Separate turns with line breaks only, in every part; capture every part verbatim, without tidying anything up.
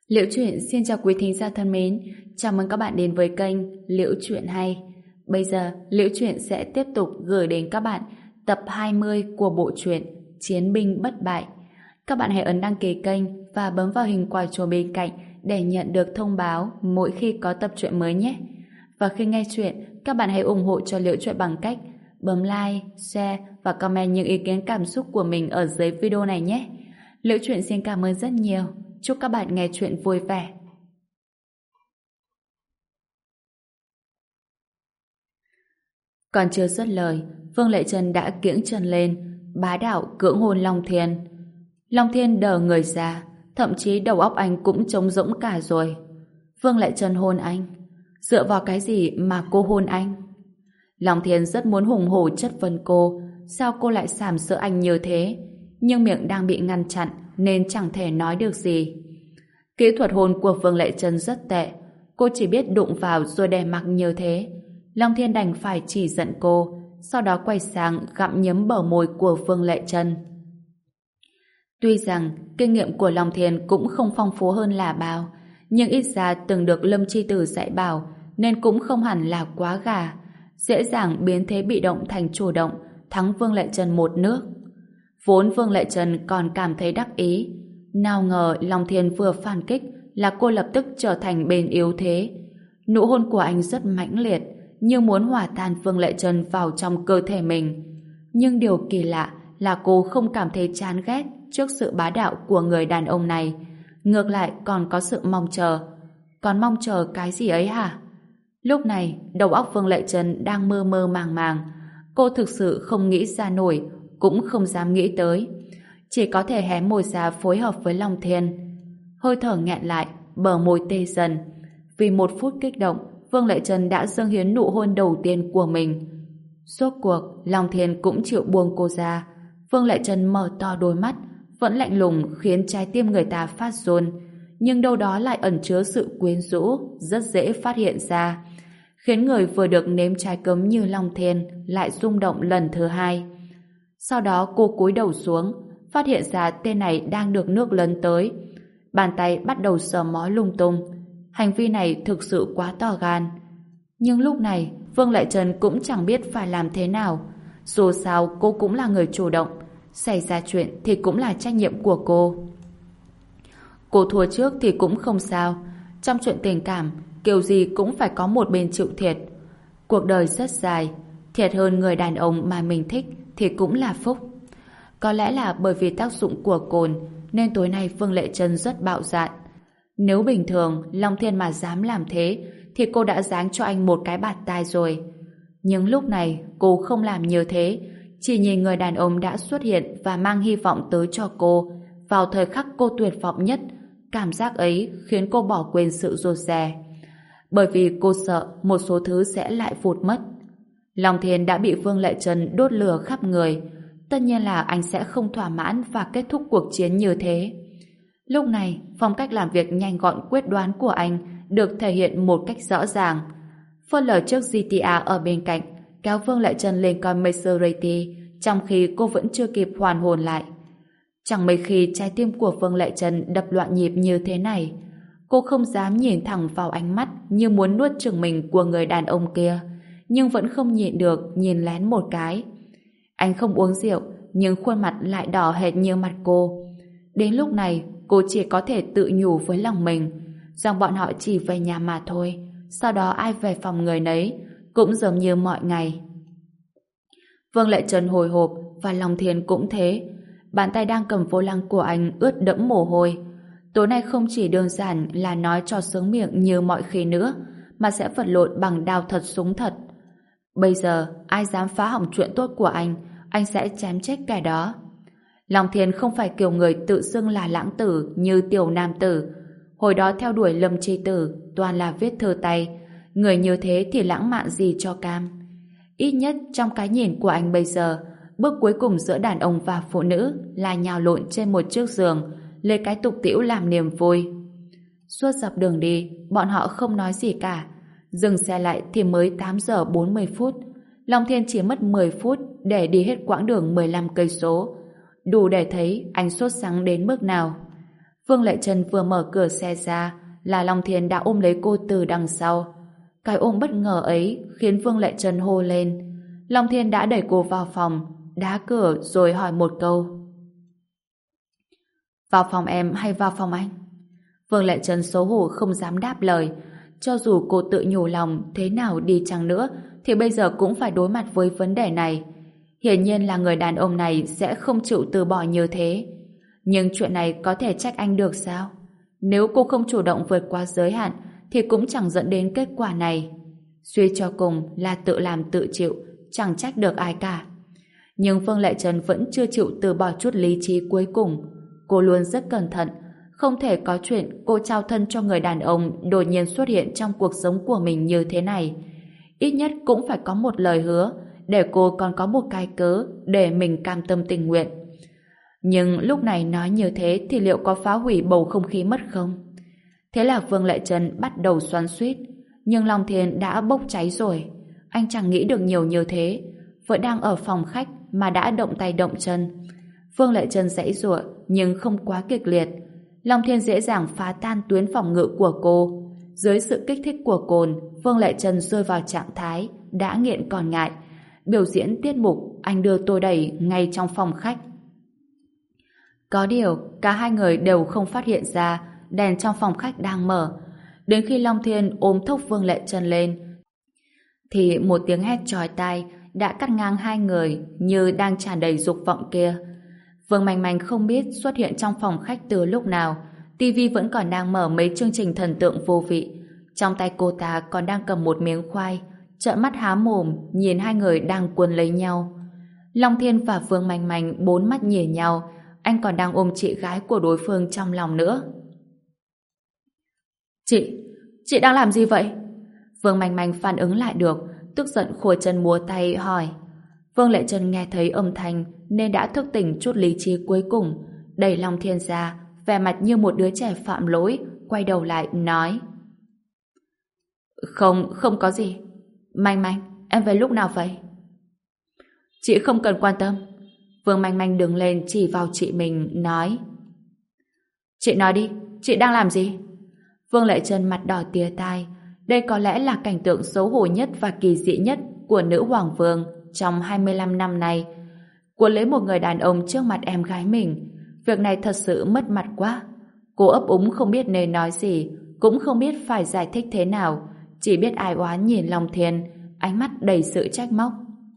Liễu Chuyện xin chào quý thính giả thân mến, chào mừng các bạn đến với kênh Liễu Chuyện Hay. Bây giờ, Liễu Chuyện sẽ tiếp tục gửi đến các bạn tập hai mươi của bộ truyện Chiến binh bất bại. Các bạn hãy ấn đăng ký kênh và bấm vào hình quả chuông bên cạnh để nhận được thông báo mỗi khi có tập truyện mới nhé. Và khi nghe chuyện, các bạn hãy ủng hộ cho Liễu Chuyện bằng cách bấm like, share và comment những ý kiến cảm xúc của mình ở dưới video này nhé. Liễu Chuyện xin cảm ơn rất nhiều. Chúc các bạn nghe chuyện vui vẻ. Còn chưa dứt lời, Vương Lệ Trân đã kiễng chân lên, bá đạo cưỡng hôn Long Thiên. Long Thiên đờ người ra, thậm chí đầu óc anh cũng trống rỗng cả rồi. Vương Lệ Trân hôn anh. Dựa vào cái gì mà cô hôn anh? Long Thiên rất muốn hùng hổ chất vấn cô, sao cô lại sàm sỡ anh như thế? Nhưng miệng đang bị ngăn chặn nên chẳng thể nói được gì. Kỹ thuật hôn của Vương Lệ Trân rất tệ, cô chỉ biết đụng vào rồi đè mặc như thế. Long Thiên đành phải chỉ giận cô, sau đó quay sang gặm nhấm bờ môi của Vương Lệ Trân. Tuy rằng kinh nghiệm của Long Thiên cũng không phong phú hơn là bao, nhưng ít ra từng được Lâm Chi Tử dạy bảo nên cũng không hẳn là quá gà, dễ dàng biến thế bị động thành chủ động, thắng Vương Lệ Trân một nước. Vốn Vương Lệ Trân còn cảm thấy đắc ý, nào ngờ Long Thiên vừa phản kích là cô lập tức trở thành bên yếu thế. Nụ hôn của anh rất mãnh liệt, như muốn hòa tan Vương Lệ Trân vào trong cơ thể mình. Nhưng điều kỳ lạ là cô không cảm thấy chán ghét trước sự bá đạo của người đàn ông này. Ngược lại còn có sự mong chờ. Còn mong chờ cái gì ấy hả? Lúc này, đầu óc Vương Lệ Trân đang mơ mơ màng màng. Cô thực sự không nghĩ ra nổi, cũng không dám nghĩ tới. Chỉ có thể hé môi ra phối hợp với Long Thiên. Hơi thở nghẹn lại, bờ môi tê dần. Vì một phút kích động, Vương Lệ Trân đã dâng hiến nụ hôn đầu tiên của mình. Rốt cuộc, Long Thiên cũng chịu buông cô ra. Vương Lệ Trân mở to đôi mắt, vẫn lạnh lùng khiến trái tim người ta phát run. Nhưng đâu đó lại ẩn chứa sự quyến rũ, rất dễ phát hiện ra. Khiến người vừa được nếm trái cấm như Long Thiên lại rung động lần thứ hai. Sau đó cô cúi đầu xuống, phát hiện ra tên này đang được nước lấn tới. Bàn tay bắt đầu sờ mó lung tung. Hành vi này thực sự quá to gan. Nhưng lúc này, Vương Lệ Trân cũng chẳng biết phải làm thế nào. Dù sao cô cũng là người chủ động. Xảy ra chuyện thì cũng là trách nhiệm của cô. Cô thua trước thì cũng không sao. Trong chuyện tình cảm, kiểu gì cũng phải có một bên chịu thiệt. Cuộc đời rất dài, thiệt hơn người đàn ông mà mình thích thì cũng là phúc. Có lẽ là bởi vì tác dụng của cồn nên tối nay Vương Lệ Trân rất bạo dạn. Nếu bình thường Long Thiên mà dám làm thế thì cô đã giáng cho anh một cái bạt tai rồi. Nhưng lúc này cô không làm như thế, chỉ nhìn người đàn ông đã xuất hiện và mang hy vọng tới cho cô vào thời khắc cô tuyệt vọng nhất. Cảm giác ấy khiến cô bỏ quên sự rụt rè, bởi vì cô sợ một số thứ sẽ lại vụt mất. Long Thiên đã bị Vương Lệ Trân đốt lửa khắp người. Tất nhiên là anh sẽ không thỏa mãn và kết thúc cuộc chiến như thế. Lúc này, phong cách làm việc nhanh gọn quyết đoán của anh được thể hiện một cách rõ ràng. Phớt lờ chiếc giê tê a ở bên cạnh, kéo Vương Lệ Trân lên con Maserati, trong khi cô vẫn chưa kịp hoàn hồn lại. Chẳng mấy khi trái tim của Vương Lệ Trân đập loạn nhịp như thế này. Cô không dám nhìn thẳng vào ánh mắt như muốn nuốt chửng mình của người đàn ông kia, nhưng vẫn không nhịn được nhìn lén một cái. Anh không uống rượu, nhưng khuôn mặt lại đỏ hệt như mặt cô. Đến lúc này, cô chỉ có thể tự nhủ với lòng mình rằng bọn họ chỉ về nhà mà thôi, sau đó ai về phòng người nấy, cũng giống như mọi ngày. Vương Lệ Trân hồi hộp và Long Thiên cũng thế. Bàn tay đang cầm vô lăng của anh ướt đẫm mồ hôi. Tối nay không chỉ đơn giản là nói cho sướng miệng như mọi khi nữa, mà sẽ vật lộn bằng đao thật súng thật. Bây giờ, ai dám phá hỏng chuyện tốt của anh, anh sẽ chém chết kẻ đó. Long Thiên không phải kiểu người tự xưng là lãng tử như tiểu nam tử. Hồi đó theo đuổi Lâm Chi Tử toàn là viết thơ tay. Người như thế thì lãng mạn gì cho cam. Ít nhất trong cái nhìn của anh bây giờ, bước cuối cùng giữa đàn ông và phụ nữ là nhào lộn trên một chiếc giường, lấy cái tục tĩu làm niềm vui. Suốt dọc đường đi, bọn họ không nói gì cả. Dừng xe lại thì mới tám giờ bốn mươi phút. Long Thiên chỉ mất mười phút để đi hết quãng đường mười lăm cây số. Đủ để thấy anh sốt sắng đến mức nào. Vương Lệ Trân vừa mở cửa xe ra là Long Thiên đã ôm lấy cô từ đằng sau. Cái ôm bất ngờ ấy khiến Vương Lệ Trân hô lên. Long Thiên đã đẩy cô vào phòng, đá cửa rồi hỏi một câu. Vào phòng em hay vào phòng anh? Vương Lệ Trân xấu hổ không dám đáp lời. Cho dù cô tự nhủ lòng thế nào đi chăng nữa thì bây giờ cũng phải đối mặt với vấn đề này. Hiển nhiên là người đàn ông này sẽ không chịu từ bỏ như thế. Nhưng chuyện này có thể trách anh được sao? Nếu cô không chủ động vượt qua giới hạn thì cũng chẳng dẫn đến kết quả này. Suy cho cùng là tự làm tự chịu, chẳng trách được ai cả. Nhưng Vương Lệ Trân vẫn chưa chịu từ bỏ chút lý trí cuối cùng. Cô luôn rất cẩn thận, không thể có chuyện cô trao thân cho người đàn ông đột nhiên xuất hiện trong cuộc sống của mình như thế này. Ít nhất cũng phải có một lời hứa để cô còn có một cái cớ để mình cam tâm tình nguyện. Nhưng lúc này nói như thế thì liệu có phá hủy bầu không khí mất không? Thế là Vương Lệ Trân bắt đầu xoắn xuýt. Nhưng Long Thiên đã bốc cháy rồi. Anh chẳng nghĩ được nhiều như thế. Vẫn đang ở phòng khách mà đã động tay động chân. Vương Lệ Trân giãy giụa nhưng không quá kịch liệt. Long Thiên dễ dàng phá tan tuyến phòng ngự của cô. Dưới sự kích thích của cồn, Vương Lệ Trân rơi vào trạng thái đã nghiện còn ngại. Biểu diễn tiết mục anh đưa tôi đẩy ngay trong phòng khách. Có điều, cả hai người đều không phát hiện ra đèn trong phòng khách đang mở. Đến khi Long Thiên ôm thốc Vương Lệ Trân lên thì một tiếng hét chói tai đã cắt ngang hai người như đang tràn đầy dục vọng kia. Vương Manh Manh không biết xuất hiện trong phòng khách từ lúc nào. tivi vẫn còn đang mở mấy chương trình thần tượng vô vị. Trong tay cô ta còn đang cầm một miếng khoai, trợn mắt há mồm nhìn hai người đang cuốn lấy nhau. Long Thiên và Vương Manh Manh bốn mắt nhìn nhau. Anh còn đang ôm chị gái của đối phương trong lòng nữa. Chị, chị đang làm gì vậy? Vương Manh Manh phản ứng lại được, tức giận khua chân múa tay hỏi. Vương Lệ Trân nghe thấy âm thanh nên đã thức tỉnh chút lý trí cuối cùng, đẩy Long Thiên ra, vẻ mặt như một đứa trẻ phạm lỗi, quay đầu lại nói: Không, không có gì. Manh Manh, em về lúc nào vậy? Chị không cần quan tâm. Vương Manh Manh đứng lên chỉ vào chị mình nói: Chị nói đi, chị đang làm gì? Vương Lệ Trân mặt đỏ tía tai. Đây có lẽ là cảnh tượng xấu hổ nhất và kỳ dị nhất của nữ hoàng vương trong hai mươi lăm năm nay. Cô lấy một người đàn ông trước mặt em gái mình. Việc này thật sự mất mặt quá. Cô ấp úng không biết nên nói gì, cũng không biết phải giải thích thế nào, chỉ biết ai oán nhìn Long Thiên, ánh mắt đầy sự trách móc.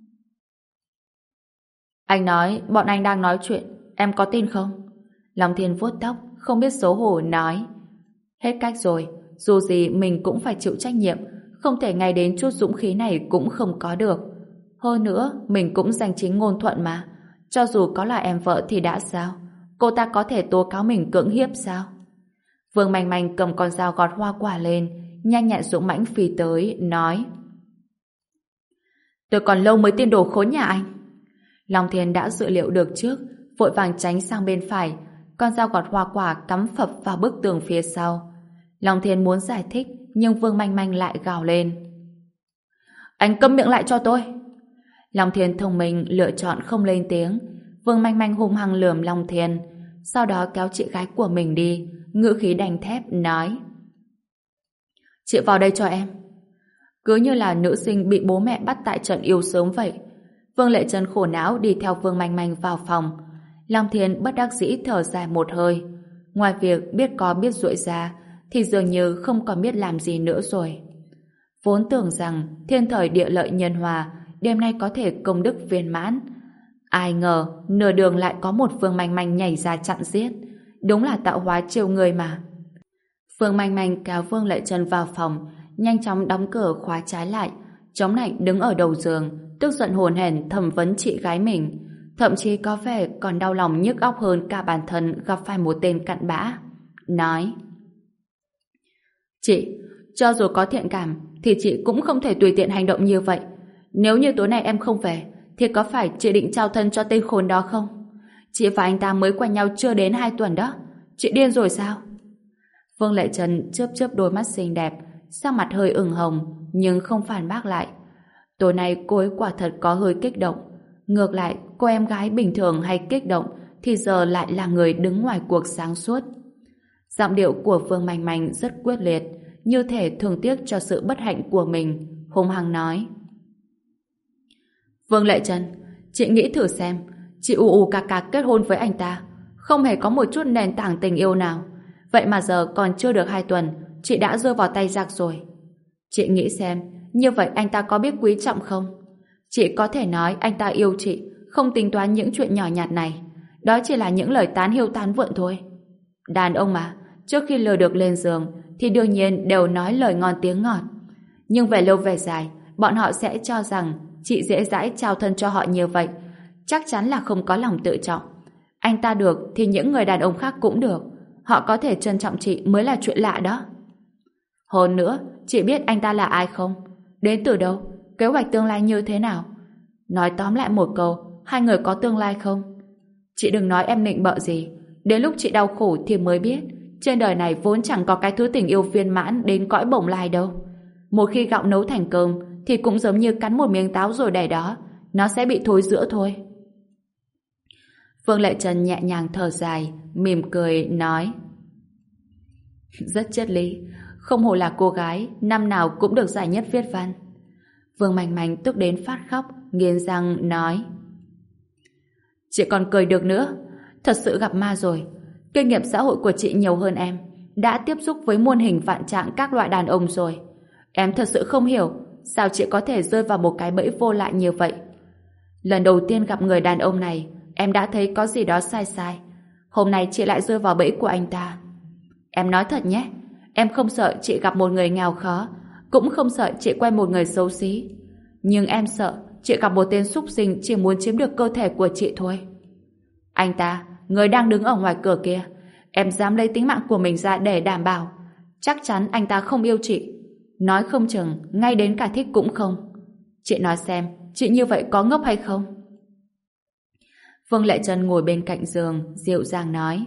Anh nói bọn anh đang nói chuyện, em có tin không? Long Thiên vuốt tóc, không biết xấu hổ nói: Hết cách rồi, dù gì mình cũng phải chịu trách nhiệm, không thể ngay đến chút dũng khí này cũng không có được. Hơn nữa, mình cũng danh chính ngôn thuận mà. Cho dù có là em vợ thì đã sao? Cô ta có thể tố cáo mình cưỡng hiếp sao? Vương Manh Manh cầm con dao gọt hoa quả lên, nhanh nhẹn dũng mãnh phi tới, nói: Tôi còn lâu mới tin đồ khốn nhà anh. Long Thiên đã dự liệu được trước, vội vàng tránh sang bên phải, con dao gọt hoa quả cắm phập vào bức tường phía sau. Long Thiên muốn giải thích, nhưng Vương Manh Manh lại gào lên: Anh câm miệng lại cho tôi. Long Thiên thông minh lựa chọn không lên tiếng. Vương Manh Manh hung hăng lườm Long Thiên, sau đó kéo chị gái của mình đi, ngữ khí đanh thép nói: Chị vào đây cho em. Cứ như là nữ sinh bị bố mẹ bắt tại trận yêu sớm vậy. Vương Lệ Trân khổ não đi theo Vương Manh Manh vào phòng. Long Thiên bất đắc dĩ thở dài một hơi. Ngoài việc biết có biết duỗi ra thì dường như không còn biết làm gì nữa rồi. Vốn tưởng rằng thiên thời địa lợi nhân hòa đêm nay có thể công đức viên mãn. Ai ngờ nửa đường lại có một Vương Manh Manh nhảy ra chặn giết. Đúng là tạo hóa trêu người mà. Vương Manh Manh kéo Vương Lệ Trân vào phòng, nhanh chóng đóng cửa khóa trái lại, chống nạnh đứng ở đầu giường, tức giận hồn hển thẩm vấn chị gái mình, thậm chí có vẻ còn đau lòng nhức óc hơn cả bản thân gặp phải một tên cặn bã. Nói: Chị, cho dù có thiện cảm thì chị cũng không thể tùy tiện hành động như vậy. Nếu như tối nay em không về thì có phải chị định trao thân cho tên khốn đó không? Chị và anh ta mới quen nhau chưa đến hai tuần đó. Chị điên rồi sao? Vương Lệ Trân chớp chớp đôi mắt xinh đẹp, sắc mặt hơi ửng hồng nhưng không phản bác lại. Tối nay cô ấy quả thật có hơi kích động. Ngược lại, cô em gái bình thường hay kích động thì giờ lại là người đứng ngoài cuộc sáng suốt. Giọng điệu của Vương Manh Manh rất quyết liệt, như thể thương tiếc cho sự bất hạnh của mình, hung hăng nói. Vương Lệ Trần, chị nghĩ thử xem, chị ù ù cà cà kết hôn với anh ta, không hề có một chút nền tảng tình yêu nào. Vậy mà giờ còn chưa được hai tuần, chị đã rơi vào tay giặc rồi. Chị nghĩ xem, như vậy anh ta có biết quý trọng không? Chị có thể nói anh ta yêu chị, không tính toán những chuyện nhỏ nhặt này. Đó chỉ là những lời tán hiêu tán vượn thôi. Đàn ông mà, trước khi lừa được lên giường thì đương nhiên đều nói lời ngon tiếng ngọt. Nhưng về lâu về dài, bọn họ sẽ cho rằng chị dễ dãi trao thân cho họ như vậy, chắc chắn là không có lòng tự trọng. Anh ta được thì những người đàn ông khác cũng được. Họ có thể trân trọng chị mới là chuyện lạ đó. Hơn nữa, chị biết anh ta là ai không? Đến từ đâu? Kế hoạch tương lai như thế nào? Nói tóm lại một câu, hai người có tương lai không? Chị đừng nói em nịnh bợ gì. Đến lúc chị đau khổ thì mới biết trên đời này vốn chẳng có cái thứ tình yêu viên mãn đến cõi bồng lai đâu. Một khi gạo nấu thành cơm thì cũng giống như cắn một miếng táo rồi để đó, nó sẽ bị thối rữa thôi. Vương Lệ Trần nhẹ nhàng thở dài, mỉm cười nói: rất triết lý, không hổ là cô gái năm nào cũng được giải nhất viết văn. Vương Manh Manh tức đến phát khóc, nghiến răng nói: chị còn cười được nữa, thật sự gặp ma rồi. Kinh nghiệm xã hội của chị nhiều hơn em, đã tiếp xúc với muôn hình vạn trạng các loại đàn ông rồi. Em thật sự không hiểu sao chị có thể rơi vào một cái bẫy vô lại như vậy. Lần đầu tiên gặp người đàn ông này, em đã thấy có gì đó sai sai. Hôm nay chị lại rơi vào bẫy của anh ta. Em nói thật nhé, em không sợ chị gặp một người nghèo khó, cũng không sợ chị quen một người xấu xí. Nhưng em sợ chị gặp một tên súc sinh chỉ muốn chiếm được cơ thể của chị thôi. Anh ta, người đang đứng ở ngoài cửa kia, em dám lấy tính mạng của mình ra để đảm bảo, chắc chắn anh ta không yêu chị. Nói không chừng, ngay đến cả thích cũng không. Chị nói xem, chị như vậy có ngốc hay không? Vương Lệ Trần ngồi bên cạnh giường, dịu dàng nói: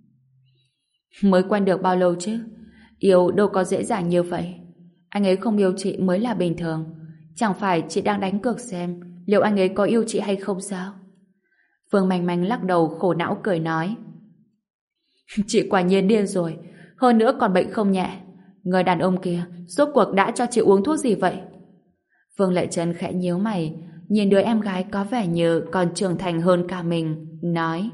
mới quen được bao lâu chứ? Yêu đâu có dễ dàng như vậy. Anh ấy không yêu chị mới là bình thường. Chẳng phải chị đang đánh cược xem liệu anh ấy có yêu chị hay không sao? Vương Manh Manh lắc đầu khổ não cười nói: chị quả nhiên điên rồi, hơn nữa còn bệnh không nhẹ. Người đàn ông kia rốt cuộc đã cho chị uống thuốc gì vậy? Vương Lệ Trần khẽ nhíu mày, nhìn đứa em gái có vẻ như còn trưởng thành hơn cả mình, nói: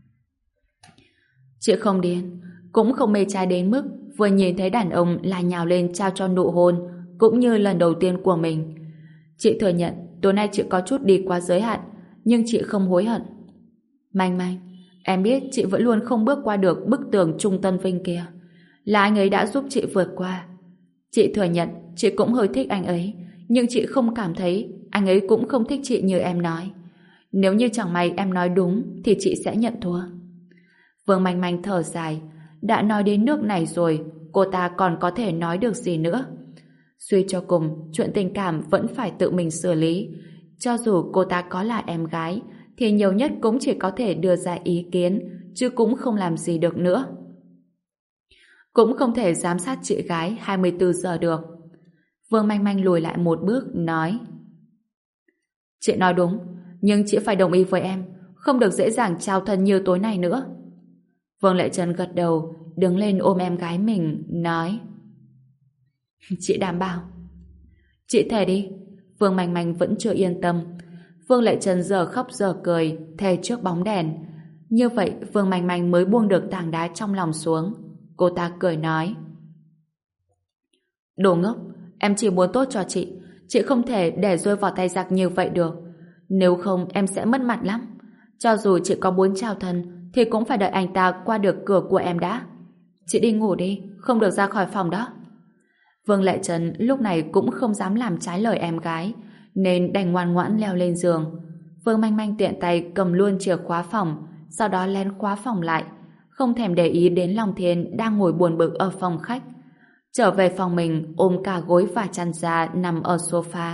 chị không điên, cũng không mê trai đến mức vừa nhìn thấy đàn ông là nhào lên trao cho nụ hôn, cũng như lần đầu tiên của mình. Chị thừa nhận tối nay chị có chút đi quá giới hạn, nhưng chị không hối hận. Manh Manh, em biết chị vẫn luôn không bước qua được bức tường Trung Tân Vinh kia, là anh ấy đã giúp chị vượt qua. Chị thừa nhận chị cũng hơi thích anh ấy, nhưng chị không cảm thấy anh ấy cũng không thích chị như em nói. Nếu như chẳng may em nói đúng thì chị sẽ nhận thua. Vương Manh Manh thở dài, đã nói đến nước này rồi, cô ta còn có thể nói được gì nữa? Suy cho cùng, chuyện tình cảm vẫn phải tự mình xử lý. Cho dù cô ta có là em gái, thì nhiều nhất cũng chỉ có thể đưa ra ý kiến, chứ cũng không làm gì được nữa. Cũng không thể giám sát chị gái hai mươi bốn giờ được. Vương Manh Manh lùi lại một bước, nói: chị nói đúng, nhưng chị phải đồng ý với em, không được dễ dàng trao thân như tối nay nữa. Vương Lệ Trần gật đầu, đứng lên ôm em gái mình, nói: chị đảm bảo. Chị thề đi. Vương Manh Manh vẫn chưa yên tâm. Vương Lệ Trần giờ khóc giờ cười, thề trước bóng đèn. Như vậy Vương Manh Manh mới buông được tảng đá trong lòng xuống. Cô ta cười nói: đồ ngốc, em chỉ muốn tốt cho chị, chị không thể để rơi vào tay giặc như vậy được. Nếu không em sẽ mất mặt lắm. Cho dù chị có muốn trao thân thì cũng phải đợi anh ta qua được cửa của em đã. Chị đi ngủ đi, không được ra khỏi phòng đó. Vương Lệ Trần lúc này cũng không dám làm trái lời em gái, nên đành ngoan ngoãn leo lên giường. Vương Manh Manh tiện tay cầm luôn chìa khóa phòng, sau đó lén khóa phòng lại, không thèm để ý đến Long Thiên đang ngồi buồn bực ở phòng khách. Trở về phòng mình, ôm cả gối và chăn ra nằm ở sofa.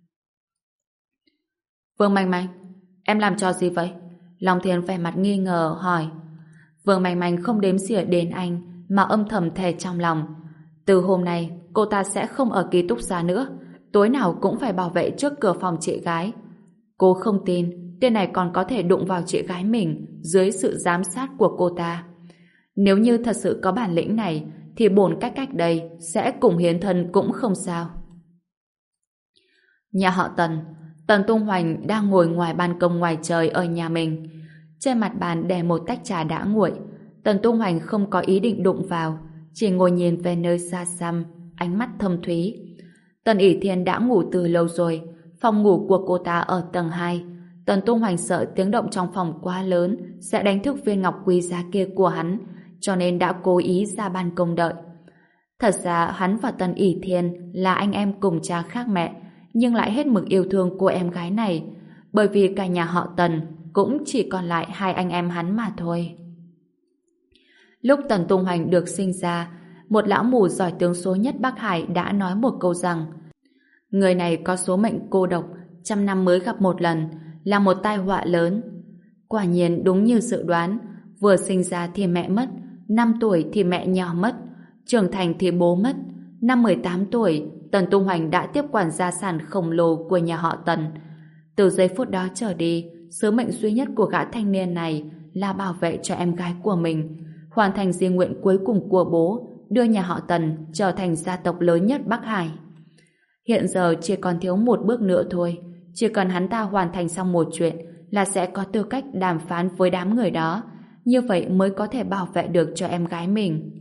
Vương Manh Manh, em làm trò gì vậy? Long Thiên vẻ mặt nghi ngờ hỏi. Vương Manh Manh không đếm xỉa đến anh, mà âm thầm thề trong lòng: từ hôm nay cô ta sẽ không ở ký túc xá nữa, tối nào cũng phải bảo vệ trước cửa phòng chị gái. Cô không tin tên này còn có thể đụng vào chị gái mình dưới sự giám sát của cô ta. Nếu như thật sự có bản lĩnh này, thì bổn cách cách đây sẽ cùng hiến thân cũng không sao. Nhà họ Tần, Tần Tung Hoành đang ngồi ngoài ban công ngoài trời ở nhà mình. Trên mặt bàn để một tách trà đã nguội. Tần Tung Hoành không có ý định đụng vào, chỉ ngồi nhìn về nơi xa xăm, ánh mắt thâm thúy. Tần ỷ Thiên đã ngủ từ lâu rồi, phòng ngủ của cô ta ở tầng hai. Tần Tung Hoành sợ tiếng động trong phòng quá lớn sẽ đánh thức viên ngọc quý giá kia của hắn, cho nên đã cố ý ra ban công đợi. Thật ra hắn và Tần ỷ Thiên là anh em cùng cha khác mẹ, nhưng lại hết mực yêu thương cô em gái này, bởi vì cả nhà họ Tần cũng chỉ còn lại hai anh em hắn mà thôi. Lúc Tần Tung Hoành được sinh ra, một lão mù giỏi tướng số nhất Bắc Hải đã nói một câu rằng người này có số mệnh cô độc, trăm năm mới gặp một lần, là một tai họa lớn. Quả nhiên đúng như dự đoán, vừa sinh ra thì mẹ mất, năm tuổi thì mẹ nhỏ mất, trưởng thành thì bố mất. Năm mười tám tuổi, Tần Tung Hoành đã tiếp quản gia sản khổng lồ của nhà họ Tần. Từ giây phút đó trở đi, sứ mệnh duy nhất của gã thanh niên này là bảo vệ cho em gái của mình, hoàn thành di nguyện cuối cùng của bố, đưa nhà họ Tần trở thành gia tộc lớn nhất Bắc Hải. Hiện giờ chỉ còn thiếu một bước nữa thôi, chỉ cần hắn ta hoàn thành xong một chuyện là sẽ có tư cách đàm phán với đám người đó, như vậy mới có thể bảo vệ được cho em gái mình.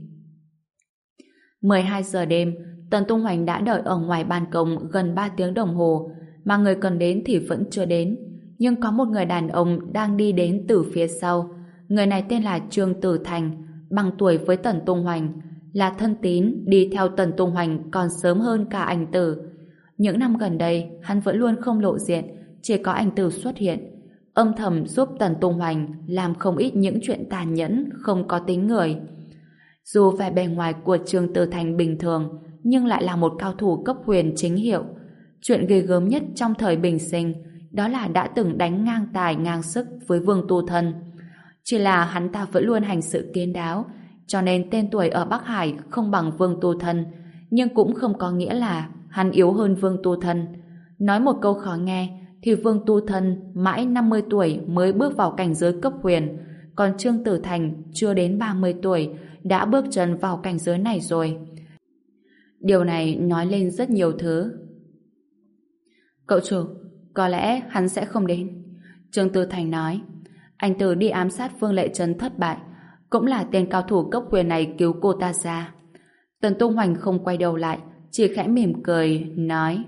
mười hai giờ đêm, Tần Tung Hoành đã đợi ở ngoài ban công gần ba tiếng đồng hồ, mà người cần đến thì vẫn chưa đến. Nhưng có một người đàn ông đang đi đến từ phía sau. Người này tên là Trương Tử Thành, bằng tuổi với Tần Tung Hoành, là thân tín đi theo Tần Tung Hoành còn sớm hơn cả Ảnh Tử. Những năm gần đây, hắn vẫn luôn không lộ diện, chỉ có Ảnh Tử xuất hiện, âm thầm giúp Tần Tung Hoành làm không ít những chuyện tàn nhẫn, không có tính người. Dù vẻ bề ngoài của Trương Tử Thành bình thường, nhưng lại là một cao thủ cấp huyền chính hiệu. Chuyện ghê gớm nhất trong thời bình sinh đó là đã từng đánh ngang tài ngang sức với Vương Tu Thân. Chỉ là hắn ta vẫn luôn hành sự kín đáo, cho nên tên tuổi ở Bắc Hải không bằng Vương Tu Thân, nhưng cũng không có nghĩa là hắn yếu hơn Vương Tu Thân. Nói một câu khó nghe thì Vương Tu Thân mãi năm mươi tuổi mới bước vào cảnh giới cấp huyền, còn Trương Tử Thành chưa đến ba mươi tuổi đã bước chân vào cảnh giới này rồi. Điều này nói lên rất nhiều thứ. Cậu chủ, có lẽ hắn sẽ không đến. Trương Tử Thành nói. Anh Tử đi ám sát Vương Lệ Trân thất bại, cũng là tên cao thủ cấp huyền này cứu cô ta ra. Tần Tung Hoành không quay đầu lại, chỉ khẽ mỉm cười, nói: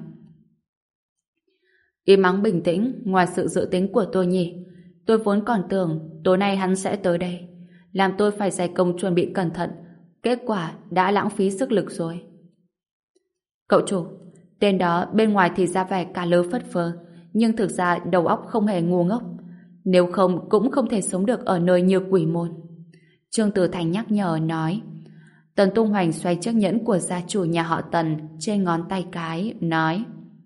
Im mắng bình tĩnh, ngoài sự dự tính của tôi nhỉ. Tôi vốn còn tưởng tối nay hắn sẽ tới đây, làm tôi phải dày công chuẩn bị cẩn thận, kết quả đã lãng phí sức lực rồi. Cậu chủ, tên đó bên ngoài thì ra vẻ cả lơ phất phơ, nhưng thực ra đầu óc không hề ngu ngốc. Nếu không cũng không thể sống được ở nơi như Quỷ Môn. Trương Tử Thành nhắc nhở nói. Tần Tung Hoành xoay chiếc nhẫn của gia chủ nhà họ Tần trên ngón tay cái, nói: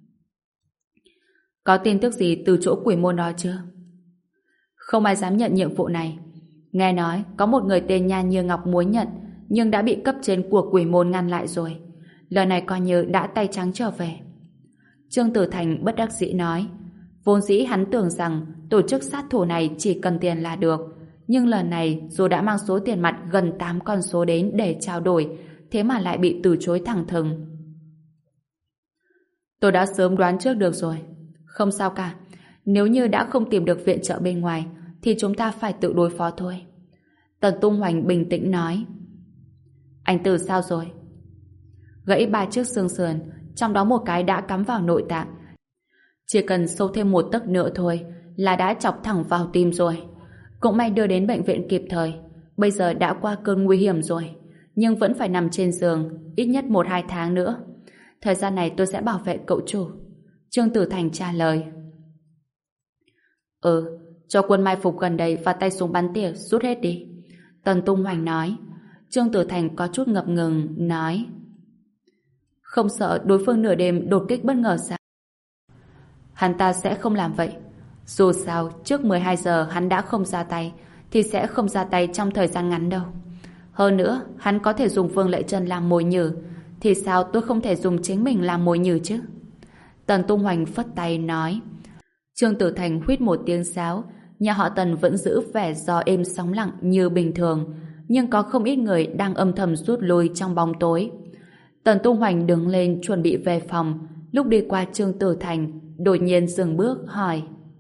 Có tin tức gì từ chỗ Quỷ Môn đó chưa? Không ai dám nhận nhiệm vụ này. Nghe nói có một người tên Nhan Như Ngọc muốn nhận, nhưng đã bị cấp trên của Quỷ Môn ngăn lại rồi. Lần này coi như đã tay trắng trở về. Trương Tử Thành bất đắc dĩ nói. Vốn dĩ hắn tưởng rằng tổ chức sát thủ này chỉ cần tiền là được, nhưng lần này dù đã mang số tiền mặt gần tám con số đến để trao đổi, thế mà lại bị từ chối thẳng thừng. Tôi đã sớm đoán trước được rồi. Không sao cả. Nếu như đã không tìm được viện trợ bên ngoài thì chúng ta phải tự đối phó thôi. Tần Tung Hoành bình tĩnh nói. Anh Tử sao rồi? Gãy ba chiếc xương sườn, trong đó một cái đã cắm vào nội tạng. Chỉ cần sâu thêm một tấc nữa thôi là đã chọc thẳng vào tim rồi. Cũng may đưa đến bệnh viện kịp thời. Bây giờ đã qua cơn nguy hiểm rồi, nhưng vẫn phải nằm trên giường ít nhất một hai tháng nữa. Thời gian này tôi sẽ bảo vệ cậu chủ. Trương Tử Thành trả lời. Ừ, cho quân mai phục gần đây và tay súng bắn tỉa rút hết đi. Tần Tung Hoành nói. Trương Tử Thành có chút ngập ngừng, nói: Không sợ đối phương nửa đêm đột kích bất ngờ sao? Hắn ta sẽ không làm vậy. Dù sao, trước mười hai giờ hắn đã không ra tay, thì sẽ không ra tay trong thời gian ngắn đâu. Hơn nữa, hắn có thể dùng Vương Lệ Trân làm mồi nhử, thì sao tôi không thể dùng chính mình làm mồi nhử chứ? Tần Tung Hoành phất tay nói. Trương Tử Thành huýt một tiếng sáo. Nhà họ Tần vẫn giữ vẻ gió êm sóng lặng như bình thường. nhưng có không ít người đang âm thầm rút lui trong bóng tối. Tần Tung Hoành đứng lên chuẩn bị về phòng, lúc đi qua Trương Tử Thành, đột nhiên dừng bước hỏi: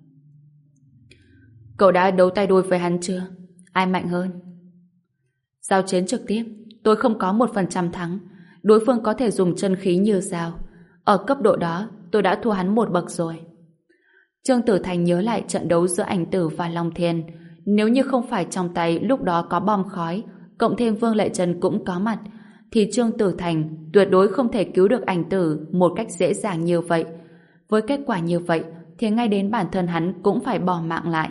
Cậu đã đấu tay đôi với hắn chưa? Ai mạnh hơn? Giao chiến trực tiếp, tôi không có một phần trăm thắng. Đối phương có thể dùng chân khí như dao. Ở cấp độ đó, tôi đã thua hắn một bậc rồi. Trương Tử Thành nhớ lại trận đấu giữa Ảnh Tử và Long Thiên. Nếu như không phải trong tay lúc đó có bom khói, cộng thêm Vương Lệ Trần cũng có mặt, thì Trương Tử Thành tuyệt đối không thể cứu được Ảnh Tử một cách dễ dàng như vậy. Với kết quả như vậy, thì ngay đến bản thân hắn cũng phải bỏ mạng lại.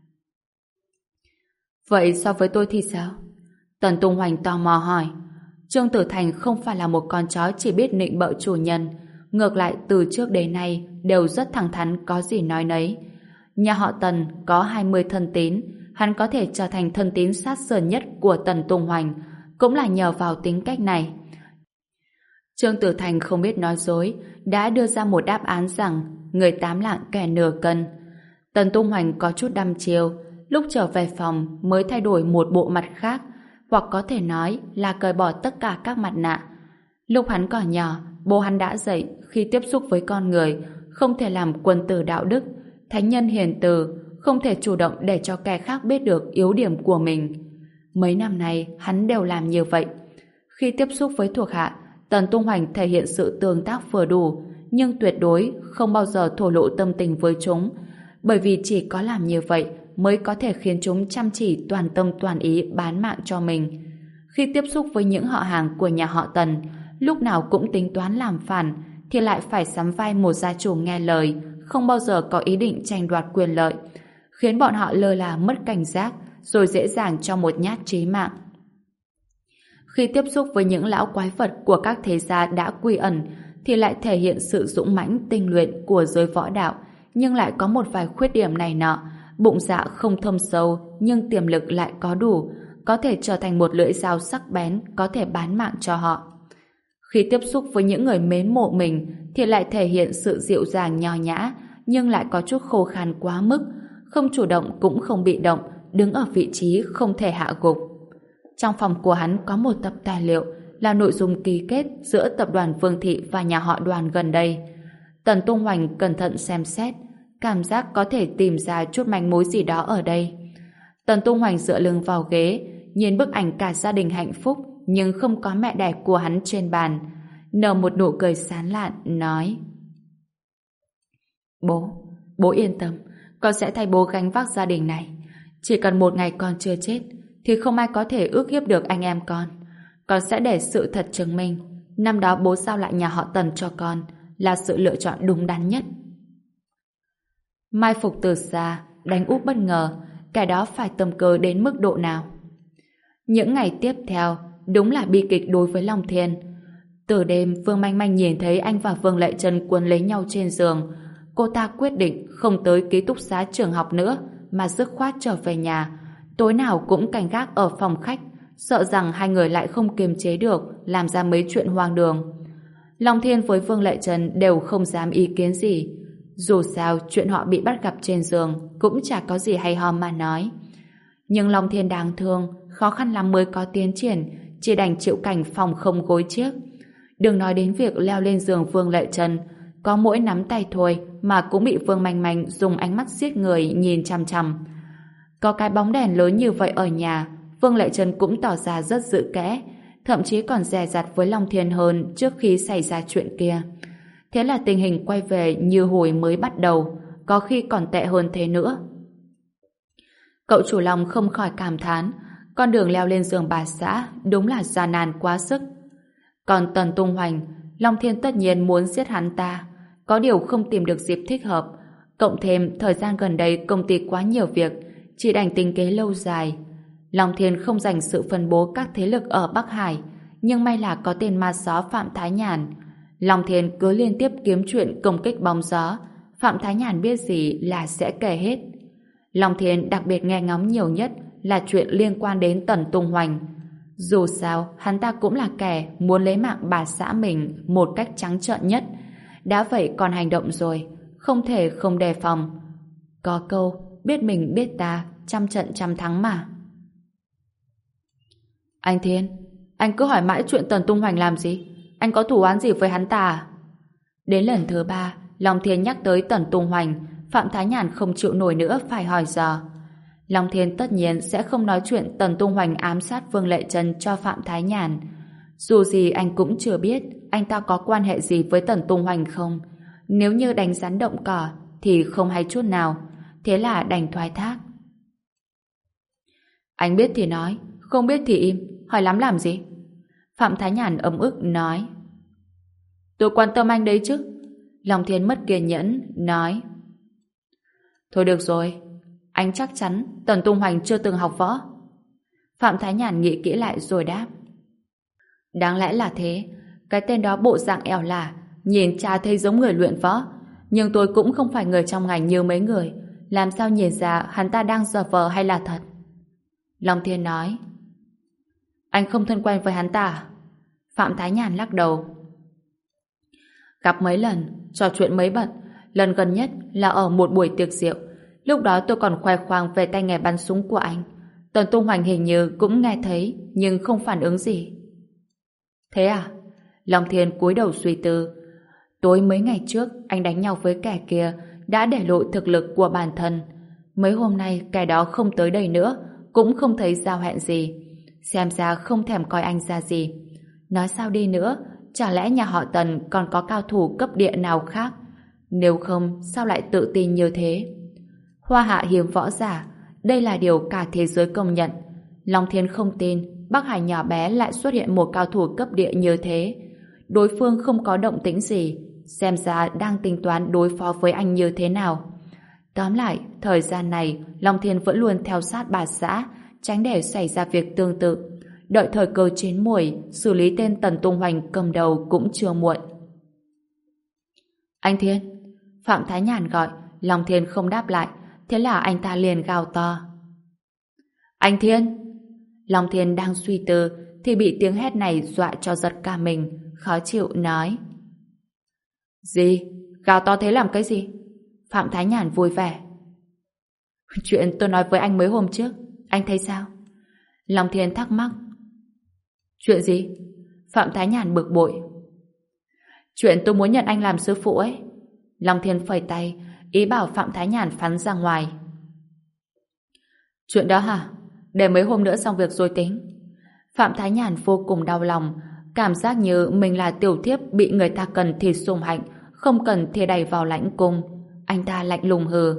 Vậy so với tôi thì sao? Tần Tung Hoành tò mò hỏi. Trương Tử Thành không phải là một con chó chỉ biết nịnh bợ chủ nhân, ngược lại từ trước đến nay đều rất thẳng thắn, có gì nói nấy. Nhà họ Tần có hai mươi thân tín, hắn có thể trở thành thân tín sát sườn nhất của Tần Tung Hoành, cũng là nhờ vào tính cách này. Trương Tử Thành không biết nói dối, đã đưa ra một đáp án rằng người tám lạng kẻ nửa cân. Tần Tung Hoành có chút đăm chiêu, lúc trở về phòng mới thay đổi một bộ mặt khác, hoặc có thể nói là cởi bỏ tất cả các mặt nạ. Lúc hắn còn nhỏ, bố hắn đã dạy khi tiếp xúc với con người không thể làm quân tử đạo đức, thánh nhân hiền từ, không thể chủ động để cho kẻ khác biết được yếu điểm của mình. Mấy năm nay hắn đều làm như vậy. Khi tiếp xúc với thuộc hạ, Tần Tung Hoành thể hiện sự tương tác vừa đủ, nhưng tuyệt đối không bao giờ thổ lộ tâm tình với chúng, bởi vì chỉ có làm như vậy mới có thể khiến chúng chăm chỉ toàn tâm toàn ý bán mạng cho mình. Khi tiếp xúc với những họ hàng của nhà họ Tần, lúc nào cũng tính toán làm phản, thì lại phải sắm vai một gia chủ nghe lời, không bao giờ có ý định tranh đoạt quyền lợi, khiến bọn họ lơ là mất cảnh giác, rồi dễ dàng cho một nhát chí mạng. Khi tiếp xúc với những lão quái vật của các thế gia đã quy ẩn, thì lại thể hiện sự dũng mãnh tinh luyện của giới võ đạo, nhưng lại có một vài khuyết điểm này nọ, bụng dạ không thâm sâu, nhưng tiềm lực lại có đủ, có thể trở thành một lưỡi dao sắc bén, có thể bán mạng cho họ. Khi tiếp xúc với những người mến mộ mình, thì lại thể hiện sự dịu dàng nho nhã, nhưng lại có chút khô khan quá mức, không chủ động cũng không bị động, đứng ở vị trí không thể hạ gục. Trong phòng của hắn có một tập tài liệu là nội dung ký kết giữa tập đoàn Vương Thị và nhà họ Đoàn gần đây. Tần Tung Hoành cẩn thận xem xét, cảm giác có thể tìm ra chút manh mối gì đó ở đây. Tần Tung Hoành dựa lưng vào ghế, nhìn bức ảnh cả gia đình hạnh phúc nhưng không có mẹ đẻ của hắn trên bàn, nở một nụ cười sán lạn, nói: Bố, bố yên tâm, con sẽ thay bố gánh vác gia đình này. Chỉ cần một ngày con chưa chết, thì không ai có thể ức hiếp được anh em con. Con sẽ để sự thật chứng minh năm đó bố giao lại nhà họ Tần cho con là sự lựa chọn đúng đắn nhất. Mai phục từ xa, đánh úp bất ngờ, kẻ đó phải tâm cơ đến mức độ nào? Những ngày tiếp theo đúng là bi kịch đối với Long Thiên. Từ đêm Vương Manh Manh nhìn thấy anh và Vương Lệ Trân cuốn lấy nhau trên giường, cô ta quyết định không tới ký túc xá trường học nữa mà dứt khoát trở về nhà, tối nào cũng canh gác ở phòng khách, sợ rằng hai người lại không kiềm chế được làm ra mấy chuyện hoang đường. Long Thiên với Vương Lệ Trân đều không dám ý kiến gì. Dù sao chuyện họ bị bắt gặp trên giường cũng chả có gì hay ho mà nói. Nhưng Long Thiên đáng thương, khó khăn lắm mới có tiến triển, chỉ đành chịu cảnh phòng không gối chiếc. Đừng nói đến việc leo lên giường Vương Lệ Trân, có mỗi nắm tay thôi mà cũng bị Vương Manh Manh dùng ánh mắt giết người nhìn chằm chằm. Có cái bóng đèn lớn như vậy ở nhà, Vương Lệ Trân cũng tỏ ra rất giữ kẽ, thậm chí còn dè dặt với Long Thiên hơn trước khi xảy ra chuyện kia. Thế là tình hình quay về như hồi mới bắt đầu, có khi còn tệ hơn thế nữa. Cậu chủ Long không khỏi cảm thán, con đường leo lên giường bà xã đúng là gian nan quá sức. Còn Tần Tung Hoành, Long Thiên tất nhiên muốn giết hắn ta, có điều không tìm được dịp thích hợp, cộng thêm thời gian gần đây công ty quá nhiều việc, chỉ đành tính kế lâu dài. Long Thiên không dành sự phân bố các thế lực ở Bắc Hải, nhưng may là có tên ma gió Phạm Thái Nhàn. Long Thiên cứ liên tiếp kiếm chuyện công kích bóng gió, Phạm Thái Nhàn biết gì là sẽ kể hết. Long Thiên đặc biệt nghe ngóng nhiều nhất là chuyện liên quan đến Tần Tung Hoành. Dù sao, hắn ta cũng là kẻ muốn lấy mạng bà xã mình một cách trắng trợn nhất. Đã vậy còn hành động rồi, không thể không đề phòng. Có câu, biết mình biết ta, trăm trận trăm thắng mà. Anh Thiên, anh cứ hỏi mãi chuyện Tần Tung Hoành làm gì? Anh có thù oán gì với hắn ta à? Đến lần thứ ba, Long Thiên nhắc tới Tần Tung Hoành, Phạm Thái Nhàn không chịu nổi nữa phải hỏi dò. Long Thiên tất nhiên sẽ không nói chuyện Tần Tung Hoành ám sát Vương Lệ Trân cho Phạm Thái Nhàn. Dù gì anh cũng chưa biết anh ta có quan hệ gì với Tần Tung Hoành không. Nếu như đánh rắn động cỏ thì không hay chút nào. Thế là đành thoái thác. Anh biết thì nói, không biết thì im, hỏi lắm làm gì? Phạm Thái Nhàn ấm ức nói. Tôi quan tâm anh đấy chứ. Long Thiên mất kiên nhẫn, nói. Thôi được rồi, anh chắc chắn Tần Tung Hoành chưa từng học võ. Phạm Thái Nhàn nghĩ kỹ lại rồi đáp. Đáng lẽ là thế, cái tên đó bộ dạng ẻo lả, nhìn chả thấy giống người luyện võ, nhưng tôi cũng không phải người trong ngành như mấy người, làm sao nhìn ra hắn ta đang giở vờ hay là thật? Long Thiên nói. Anh không thân quen với hắn ta à? Phạm Thái Nhàn lắc đầu. Gặp mấy lần, trò chuyện mấy bận, lần gần nhất là ở một buổi tiệc rượu. Lúc đó tôi còn khoe khoang về tay nghề bắn súng của anh. Tần Tung Hoành hình như cũng nghe thấy, nhưng không phản ứng gì. Thế à? Long Thiên cúi đầu suy tư. Tối mấy ngày trước, anh đánh nhau với kẻ kia, đã để lộ thực lực của bản thân. Mấy hôm nay, kẻ đó không tới đây nữa, cũng không thấy giao hẹn gì. Xem ra không thèm coi anh ra gì. Nói sao đi nữa, chả lẽ nhà họ Tần còn có cao thủ cấp địa nào khác? Nếu không, sao lại tự tin như thế? Hoa hạ hiếm võ giả, đây là điều cả thế giới công nhận. Long Thiên không tin Bắc Hải nhỏ bé lại xuất hiện một cao thủ cấp địa như thế. Đối phương không có động tĩnh gì, xem ra đang tính toán đối phó với anh như thế nào. Tóm lại, thời gian này Long Thiên vẫn luôn theo sát bà xã, tránh để xảy ra việc tương tự. Đợi thời cơ chín muồi, xử lý tên Tần Tung Hoành cầm đầu cũng chưa muộn. Anh Thiên. Phạm Thái Nhàn gọi, Long Thiên không đáp lại, thế là anh ta liền gào to. Anh Thiên. Long Thiên đang suy tư thì bị tiếng hét này dọa cho giật cả mình, khó chịu nói. Gì? Gào to thế làm cái gì? Phạm Thái Nhàn vui vẻ. Chuyện tôi nói với anh mấy hôm trước, anh thấy sao? Long Thiên thắc mắc. Chuyện gì? Phạm Thái Nhàn bực bội. Chuyện tôi muốn nhận anh làm sư phụ ấy. Long Thiên phẩy tay, ý bảo Phạm Thái Nhàn phắn ra ngoài. Chuyện đó hả? Để mấy hôm nữa xong việc rồi tính. Phạm Thái Nhàn vô cùng đau lòng, cảm giác như mình là tiểu thiếp bị người ta cần thì sủng hạnh, không cần thì đẩy vào lãnh cung. Anh ta lạnh lùng hừ.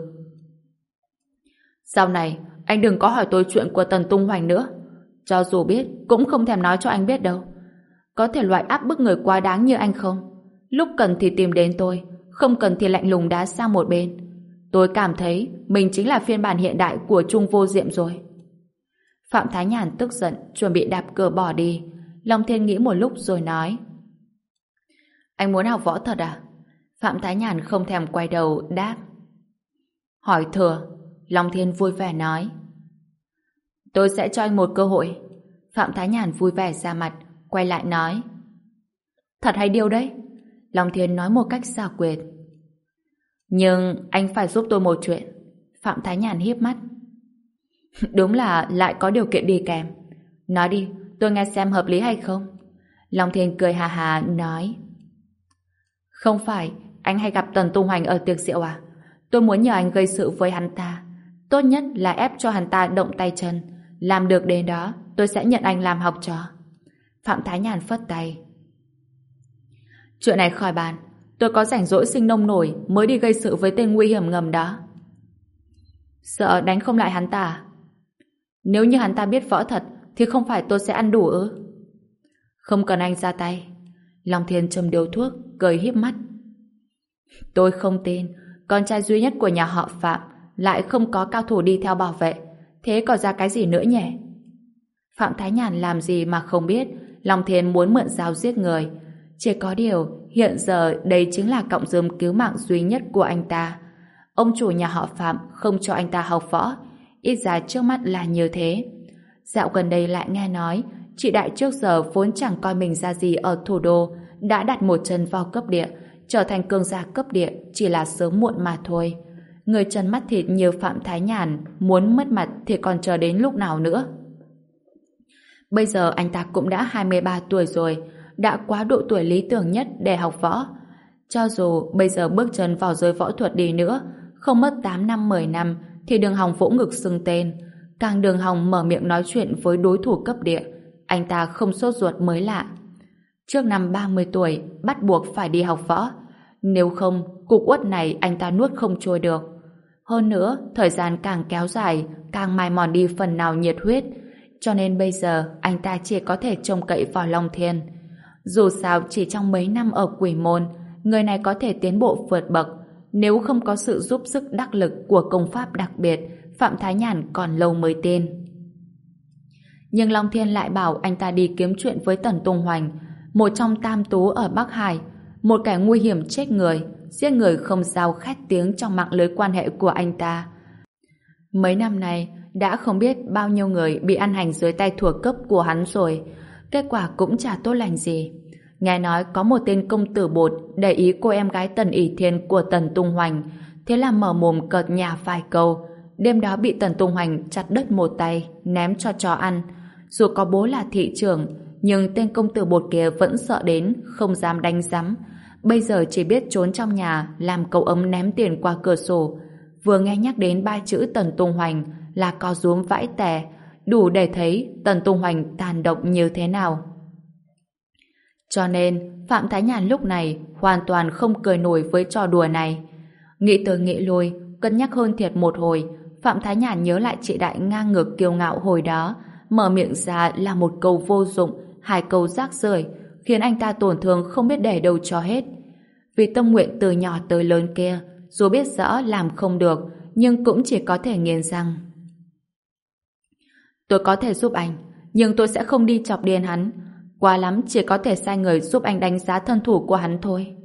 Sau này, anh đừng có hỏi tôi chuyện của Tần Tung Hoành nữa. Cho dù biết, cũng không thèm nói cho anh biết đâu. Có thể loại áp bức người quá đáng như anh không? Lúc cần thì tìm đến tôi, không cần thì lạnh lùng đá sang một bên. Tôi cảm thấy mình chính là phiên bản hiện đại của Trung Vô Diệm rồi. Phạm Thái Nhàn tức giận, chuẩn bị đạp cửa bỏ đi. Long Thiên nghĩ một lúc rồi nói. Anh muốn học võ thật à? Phạm Thái Nhàn không thèm quay đầu, đáp. Hỏi thừa. Long Thiên vui vẻ nói. Tôi sẽ cho anh một cơ hội. Phạm Thái Nhàn vui vẻ ra mặt, quay lại nói. Thật hay điều đấy. Long Thiên nói một cách xảo quyệt. Nhưng anh phải giúp tôi một chuyện. Phạm Thái Nhàn híp mắt. Đúng là lại có điều kiện đi kèm. Nói đi, tôi nghe xem hợp lý hay không. Long Thiên cười hà hà nói. Không phải anh hay gặp Tần Tung Hoành ở tiệc rượu à? Tôi muốn nhờ anh gây sự với hắn ta. Tốt nhất là ép cho hắn ta động tay chân. Làm được đến đó, tôi sẽ nhận anh làm học trò. Phạm Thái Nhàn phất tay. Chuyện này khỏi bàn. Tôi có rảnh rỗi sinh nông nổi mới đi gây sự với tên nguy hiểm ngầm đó. Sợ đánh không lại hắn ta à? Nếu như hắn ta biết võ thật thì không phải tôi sẽ ăn đủ ư? Không cần anh ra tay. Long Thiên châm điếu thuốc, cười híp mắt. Tôi không tin con trai duy nhất của nhà họ Phạm lại không có cao thủ đi theo bảo vệ. Thế còn ra cái gì nữa nhỉ? Phạm Thái Nhàn làm gì mà không biết Long Thiên muốn mượn dao giết người. Chỉ có điều hiện giờ đây chính là cọng rơm cứu mạng duy nhất của anh ta. Ông chủ nhà họ Phạm không cho anh ta học võ, ít ra trước mắt là như thế. Dạo gần đây lại nghe nói chị Đại trước giờ vốn chẳng coi mình ra gì ở thủ đô, đã đặt một chân vào cấp địa, trở thành cường giả cấp địa chỉ là sớm muộn mà thôi. Người trần mắt thịt như Phạm Thái Nhàn muốn mất mặt thì còn chờ đến lúc nào nữa. Bây giờ anh ta cũng đã hai mươi ba tuổi rồi, đã quá độ tuổi lý tưởng nhất để học võ. Cho dù bây giờ bước chân vào giới võ thuật đi nữa, không mất tám năm mười năm thì đừng hòng vỗ ngực xưng tên, càng đừng hòng mở miệng nói chuyện với đối thủ cấp địa. Anh ta không sốt ruột mới lạ. Trước năm ba mươi tuổi bắt buộc phải đi học võ, nếu không cục uất này anh ta nuốt không trôi được. Hơn nữa, thời gian càng kéo dài càng mài mòn đi phần nào nhiệt huyết, cho nên bây giờ anh ta chỉ có thể trông cậy vào Long Thiên. Dù sao chỉ trong mấy năm ở Quỷ Môn, người này có thể tiến bộ vượt bậc. Nếu không có sự giúp sức đắc lực của công pháp đặc biệt, Phạm Thái Nhàn còn lâu mới tin. Nhưng Long Thiên lại bảo anh ta đi kiếm chuyện với Tần Tung Hoành, một trong tam tú ở Bắc Hải, một kẻ nguy hiểm chết người, giết người không giao khét tiếng trong mạng lưới quan hệ của anh ta. Mấy năm nay, đã không biết bao nhiêu người bị ăn hành dưới tay thuộc cấp của hắn rồi, kết quả cũng chả tốt lành gì. Nghe nói có một tên công tử bột để ý cô em gái Tần ỷ Thiên của Tần Tung Hoành, thế là mở mồm cợt nhả vài câu. Đêm đó bị Tần Tung Hoành chặt đứt một tay, ném cho chó ăn. Dù có bố là thị trưởng, nhưng tên công tử bột kia vẫn sợ đến, không dám đánh rắm. Bây giờ chỉ biết trốn trong nhà, làm cậu ấm ném tiền qua cửa sổ. Vừa nghe nhắc đến ba chữ Tần Tung Hoành là co rúm vãi tè, đủ để thấy Tần Tung Hoành tàn độc như thế nào. Cho nên, Phạm Thái Nhàn lúc này hoàn toàn không cười nổi với trò đùa này. Nghĩ tới nghĩ lui, cân nhắc hơn thiệt một hồi, Phạm Thái Nhàn nhớ lại chị đại ngang ngược kiêu ngạo hồi đó, mở miệng ra là một câu vô dụng, hai câu rác rưởi, khiến anh ta tổn thương không biết để đâu cho hết. Vì tâm nguyện từ nhỏ tới lớn kia, dù biết rõ làm không được, nhưng cũng chỉ có thể nghiến răng. Tôi có thể giúp anh, nhưng tôi sẽ không đi chọc điên hắn. Quá lắm chỉ có thể sai người giúp anh đánh giá thân thủ của hắn thôi.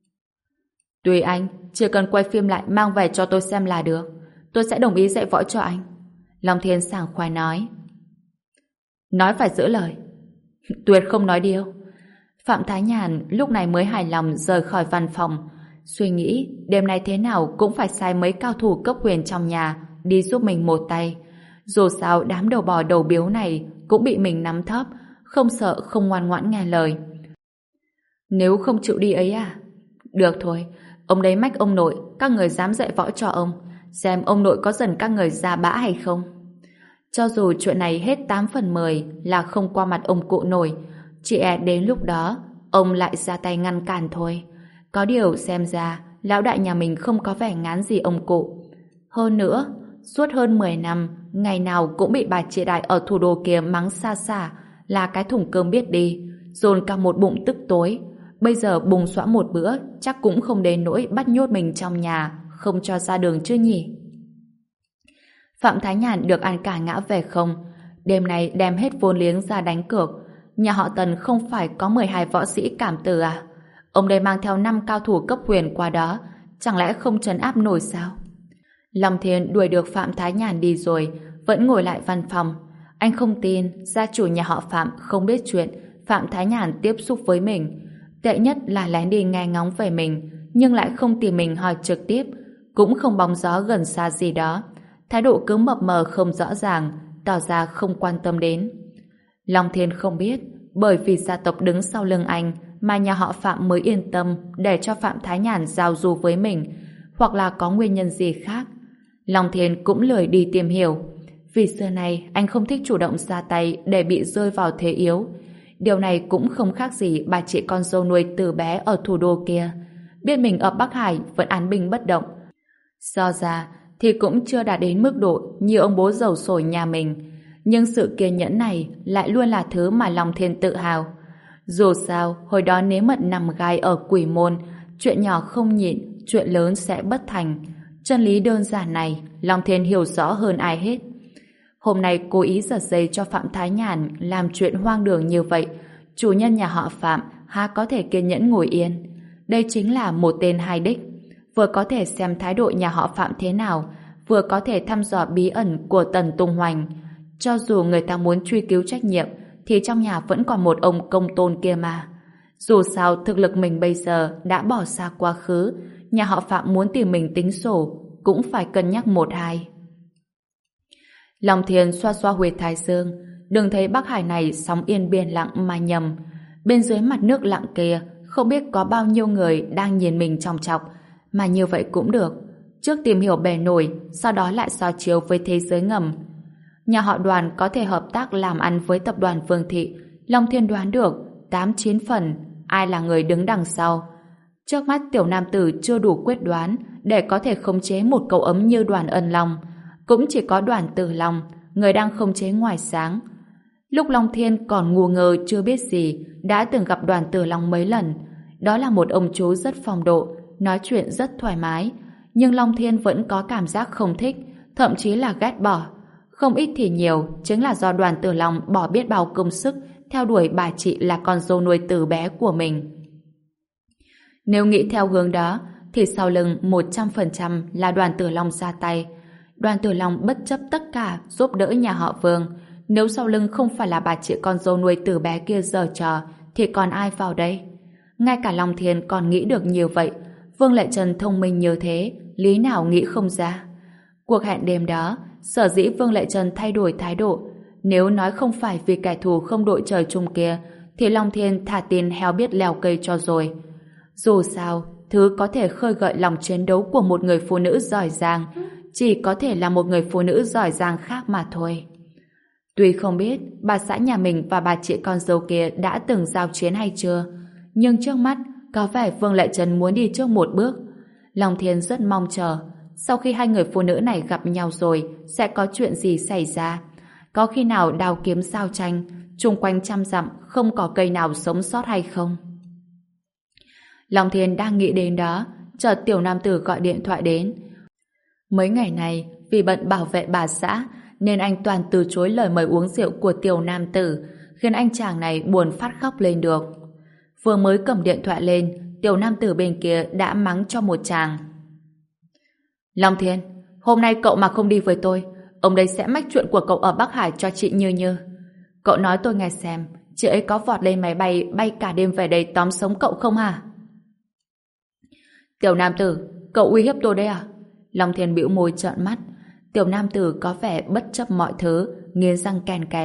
Tùy anh, chỉ cần quay phim lại mang về cho tôi xem là được. Tôi sẽ đồng ý dạy võ cho anh. Long Thiên sảng khoái nói. Nói phải giữ lời. Tuyệt không nói điêu. Phạm Thái Nhàn lúc này mới hài lòng rời khỏi văn phòng, suy nghĩ đêm nay thế nào cũng phải sai mấy cao thủ cấp huyền trong nhà đi giúp mình một tay. Dù sao đám đầu bò đầu biếu này cũng bị mình nắm thấp, không sợ không ngoan ngoãn nghe lời. Nếu không chịu đi ấy à? Được thôi, ông đấy mách ông nội, các người dám dạy võ cho ông, xem ông nội có dần các người ra bã hay không. Cho dù chuyện này hết tám phần mười là không qua mặt ông cụ nổi, chỉ e đến lúc đó ông lại ra tay ngăn cản thôi. Có điều xem ra lão đại nhà mình không có vẻ ngán gì ông cụ. Hơn nữa, suốt hơn mười năm, ngày nào cũng bị bà chị đại ở thủ đô kia mắng xa xa, là cái thùng cơm biết đi, dồn cả một bụng tức tối. Bây giờ bùng xõa một bữa chắc cũng không đến nỗi bắt nhốt mình trong nhà, không cho ra đường chứ nhỉ. Phạm Thái Nhàn được ăn cả ngã về không. Đêm nay đem hết vốn liếng ra đánh cược. Nhà họ Tần không phải có mười hai võ sĩ cảm tử à? Ông đây mang theo năm cao thủ cấp huyền qua đó, chẳng lẽ không trấn áp nổi sao? Long Thiên đuổi được Phạm Thái Nhàn đi rồi, vẫn ngồi lại văn phòng. Anh không tin gia chủ nhà họ Phạm không biết chuyện Phạm Thái Nhàn tiếp xúc với mình. Tệ nhất là lén đi nghe ngóng về mình, nhưng lại không tìm mình hỏi trực tiếp, cũng không bóng gió gần xa gì đó. Thái độ cứ mập mờ không rõ ràng, tỏ ra không quan tâm đến. Long Thiên không biết, bởi vì gia tộc đứng sau lưng anh mà nhà họ Phạm mới yên tâm để cho Phạm Thái Nhàn giao du với mình, hoặc là có nguyên nhân gì khác. Long Thiên cũng lười đi tìm hiểu, vì xưa nay anh không thích chủ động ra tay để bị rơi vào thế yếu. Điều này cũng không khác gì bà chị con dâu nuôi từ bé ở thủ đô kia, biết mình ở Bắc Hải vẫn án binh bất động. So ra thì cũng chưa đạt đến mức độ như ông bố giàu sổi nhà mình, nhưng sự kiên nhẫn này lại luôn là thứ mà Long Thiên tự hào. Dù sao, hồi đó nếu mật nằm gai ở Quỷ Môn, chuyện nhỏ không nhịn, chuyện lớn sẽ bất thành. Chân lý đơn giản này, Long Thiên hiểu rõ hơn ai hết. Hôm nay cố ý giật dây cho Phạm Thái Nhàn làm chuyện hoang đường như vậy, chủ nhân nhà họ Phạm há có thể kiên nhẫn ngồi yên. Đây chính là một tên hai đích, vừa có thể xem thái độ nhà họ Phạm thế nào, vừa có thể thăm dò bí ẩn của Tần Tung Hoành. Cho dù người ta muốn truy cứu trách nhiệm, thì trong nhà vẫn còn một ông công tôn kia mà. Dù sao thực lực mình bây giờ đã bỏ xa quá khứ, nhà họ Phạm muốn tìm mình tính sổ cũng phải cân nhắc một hai. Long Thiên xoa xoa huyệt thái dương, Đừng thấy Bắc Hải này sóng yên biển lặng mà nhầm. Bên dưới mặt nước lặng kia không biết có bao nhiêu người đang nhìn mình chòng chọc, mà như vậy cũng được. Trước tìm hiểu bề nổi, sau đó lại so chiếu với thế giới ngầm. Nhà họ Đoàn có thể hợp tác làm ăn với tập đoàn Vương Thị. Long Thiên đoán được tám chín phần ai là người đứng đằng sau. Trước mắt tiểu nam tử chưa đủ quyết đoán để có thể khống chế một cậu ấm như Đoàn Ân Long. Cũng chỉ có Đoàn Tử Long, người đang khống chế ngoài sáng. Lúc Long Thiên còn ngu ngơ chưa biết gì, đã từng gặp Đoàn Tử Long mấy lần. Đó là một ông chú rất phong độ, nói chuyện rất thoải mái. Nhưng Long Thiên vẫn có cảm giác không thích, thậm chí là ghét bỏ. Không ít thì nhiều, chính là do Đoàn Tử Long bỏ biết bao công sức theo đuổi bà chị là con dâu nuôi từ bé của mình. Nếu nghĩ theo hướng đó, thì sau lưng một trăm phần trăm là Đoàn Tử Long ra tay. Đoàn Tử Long bất chấp tất cả giúp đỡ nhà họ Vương. Nếu sau lưng không phải là bà chị con dâu nuôi từ bé kia giở trò, thì còn ai vào đây? Ngay cả Long Thiên còn nghĩ được nhiều vậy. Vương Lệ Trần thông minh như thế, lý nào nghĩ không ra. Cuộc hẹn đêm đó, sở dĩ Vương Lệ Trần thay đổi thái độ. Nếu nói không phải vì kẻ thù không đội trời chung kia, thì Long Thiên thả tin heo biết leo cây cho rồi. Dù sao, thứ có thể khơi gợi lòng chiến đấu của một người phụ nữ giỏi giang, chỉ có thể là một người phụ nữ giỏi giang khác mà thôi. Tuy không biết bà xã nhà mình và bà chị con dâu kia đã từng giao chiến hay chưa, nhưng trước mắt có vẻ Vương Lệ Trần muốn đi trước một bước. Long Thiên rất mong chờ, sau khi hai người phụ nữ này gặp nhau rồi sẽ có chuyện gì xảy ra. Có khi nào đao kiếm giao tranh, chung quanh trăm dặm không có cây nào sống sót hay không? Long Thiên đang nghĩ đến đó, chợt tiểu nam tử gọi điện thoại đến. Mấy ngày này, vì bận bảo vệ bà xã, nên anh toàn từ chối lời mời uống rượu của tiểu nam tử, khiến anh chàng này buồn phát khóc lên được. Vừa mới cầm điện thoại lên, tiểu nam tử bên kia đã mắng cho một chàng. Long Thiên, hôm nay cậu mà không đi với tôi, ông đây sẽ mách chuyện của cậu ở Bắc Hải cho chị Như Như. Cậu nói tôi nghe xem, chị ấy có vọt lên máy bay bay cả đêm về đây tóm sống cậu không hả? Tiểu nam tử, cậu uy hiếp tôi đấy à? Long Thiên bĩu môi trợn mắt. Tiểu nam tử có vẻ bất chấp mọi thứ, nghiến răng ken kẹt.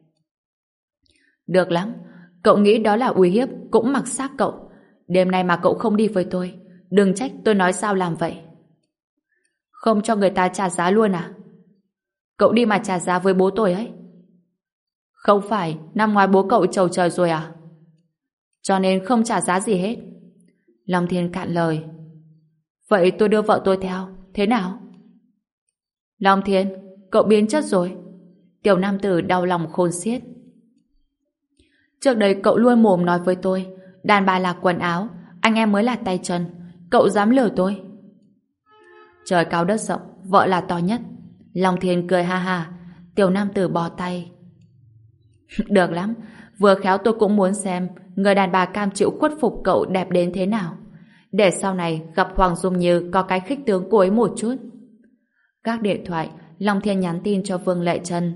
Được lắm, cậu nghĩ đó là uy hiếp cũng mặc xác cậu. Đêm nay mà cậu không đi với tôi, đừng trách tôi nói sao làm vậy. Không cho người ta trả giá luôn à? Cậu đi mà trả giá với bố tôi ấy. Không phải năm ngoái bố cậu trầu trời rồi à? Cho nên không trả giá gì hết. Long Thiên cạn lời. Vậy tôi đưa vợ tôi theo, thế nào? Long Thiên, cậu biến chất rồi. Tiểu nam tử đau lòng khôn xiết. Trước đây cậu luôn mồm nói với tôi, đàn bà là quần áo, anh em mới là tay chân. Cậu dám lừa tôi? Trời cao đất rộng, vợ là to nhất. Long Thiên cười ha ha. Tiểu nam tử bó tay. Được lắm, vừa khéo tôi cũng muốn xem người đàn bà cam chịu khuất phục cậu đẹp đến thế nào, để sau này gặp Hoàng Dung Như có cái khích tướng cô ấy một chút. Gác điện thoại, Long Thiên nhắn tin cho Vương Lệ Trân.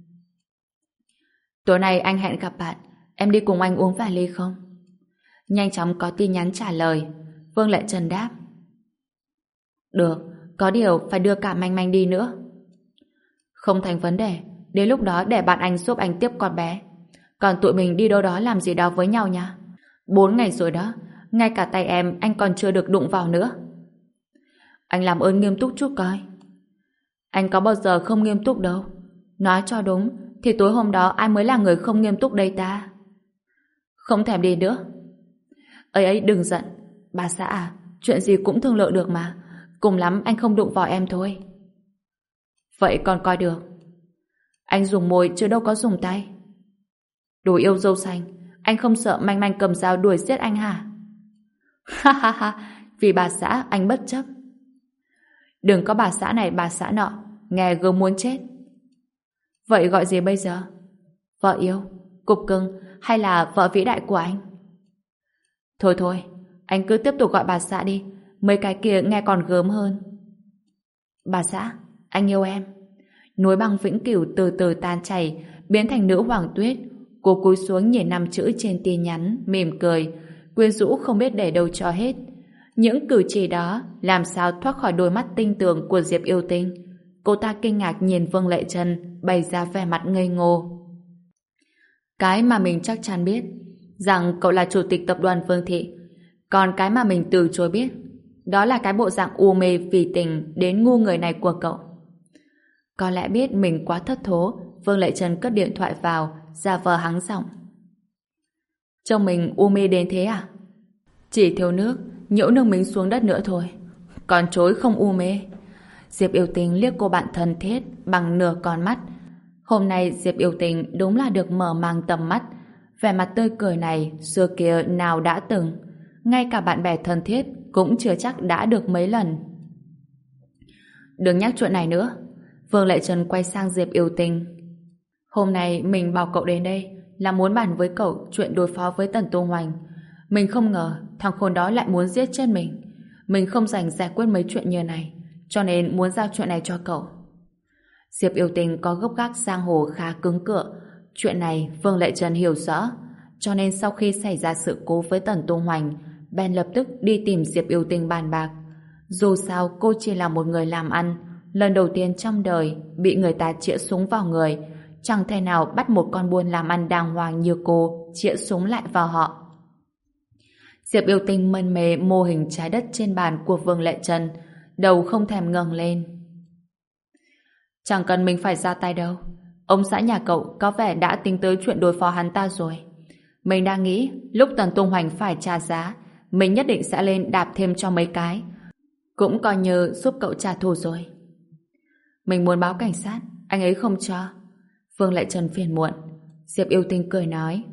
Tối nay anh hẹn gặp bạn, em đi cùng anh uống vài ly không? Nhanh chóng có tin nhắn trả lời. Vương Lệ Trân đáp. Được, có điều phải đưa cả Manh Manh đi nữa. Không thành vấn đề, đến lúc đó để bạn anh giúp anh tiếp con bé. Còn tụi mình đi đâu đó làm gì đó với nhau nha. Bốn ngày rồi đó, ngay cả tay em anh còn chưa được đụng vào nữa. Anh làm ơn nghiêm túc chút coi. Anh có bao giờ không nghiêm túc đâu. Nói cho đúng, thì tối hôm đó ai mới là người không nghiêm túc đây ta? Không thèm đi nữa. Ấy ấy đừng giận. Bà xã à, chuyện gì cũng thương lượng được mà. Cùng lắm anh không đụng vào em thôi. Vậy còn coi được. Anh dùng môi chứ đâu có dùng tay. Đồ yêu dâu xanh, anh không sợ Manh Manh cầm dao đuổi giết anh hả? Ha ha ha, vì bà xã anh bất chấp. Đừng có bà xã này bà xã nọ, nghe gớm muốn chết. Vậy gọi gì bây giờ? Vợ yêu, cục cưng hay là vợ vĩ đại của anh? Thôi thôi, anh cứ tiếp tục gọi bà xã đi, mấy cái kia nghe còn gớm hơn. Bà xã, anh yêu em. Núi băng vĩnh cửu từ từ tan chảy, biến thành nữ hoàng tuyết. Cô cúi xuống nhìn năm chữ trên tin nhắn, mỉm cười, quyến rũ không biết để đâu cho hết. Những cử chỉ đó làm sao thoát khỏi đôi mắt tinh tường của Diệp Yêu Tinh. Cô ta kinh ngạc nhìn Vương Lệ Trân bày ra vẻ mặt ngây ngô. Cái mà mình chắc chắn biết, rằng cậu là chủ tịch tập đoàn Vương Thị. Còn cái mà mình từ chối biết, đó là cái bộ dạng u mê vì tình đến ngu người này của cậu. Có lẽ biết mình quá thất thố, Vương Lệ Trân cất điện thoại vào, giả vờ hắng giọng. Trông mình u mê đến thế à? Chỉ thiếu nước, nhễu nước mình xuống đất nữa thôi. Còn chối không u mê. Diệp Yêu Tình liếc cô bạn thân thiết bằng nửa con mắt. Hôm nay Diệp Yêu Tình đúng là được mở mang tầm mắt. Vẻ mặt tươi cười này xưa kia nào đã từng. Ngay cả bạn bè thân thiết cũng chưa chắc đã được mấy lần. Đừng nhắc chuyện này nữa. Vương Lệ Trân quay sang Diệp Yêu Tình. Hôm nay mình bảo cậu đến đây là muốn bàn với cậu chuyện đối phó với Tần Tô Hoành. Mình không ngờ thằng khốn đó lại muốn giết chết mình. Mình không rảnh giải quyết mấy chuyện như này, cho nên muốn giao chuyện này cho cậu. Diệp Yêu Tình có gốc gác giang hồ khá cứng cựa. Chuyện này Vương Lệ Trân hiểu rõ, cho nên sau khi xảy ra sự cố với Tần Tô Hoành, Ben lập tức đi tìm Diệp Yêu Tình bàn bạc. Dù sao cô chỉ là một người làm ăn, lần đầu tiên trong đời bị người ta chĩa súng vào người, chẳng thể nào bắt một con buôn làm ăn đàng hoàng như cô chĩa súng lại vào họ. Diệp Yêu Tinh mân mê mô hình trái đất trên bàn của Vương Lệ Trân, đầu không thèm ngẩng lên. Chẳng cần mình phải ra tay đâu. Ông xã nhà cậu có vẻ đã tính tới chuyện đối phó hắn ta rồi. Mình đang nghĩ lúc Tần Tung Hoành phải trả giá, mình nhất định sẽ lên đạp thêm cho mấy cái. Cũng coi như giúp cậu trả thù rồi. Mình muốn báo cảnh sát, anh ấy không cho. Vương Lệ Trân phiền muộn. Diệp Yêu Tinh cười nói.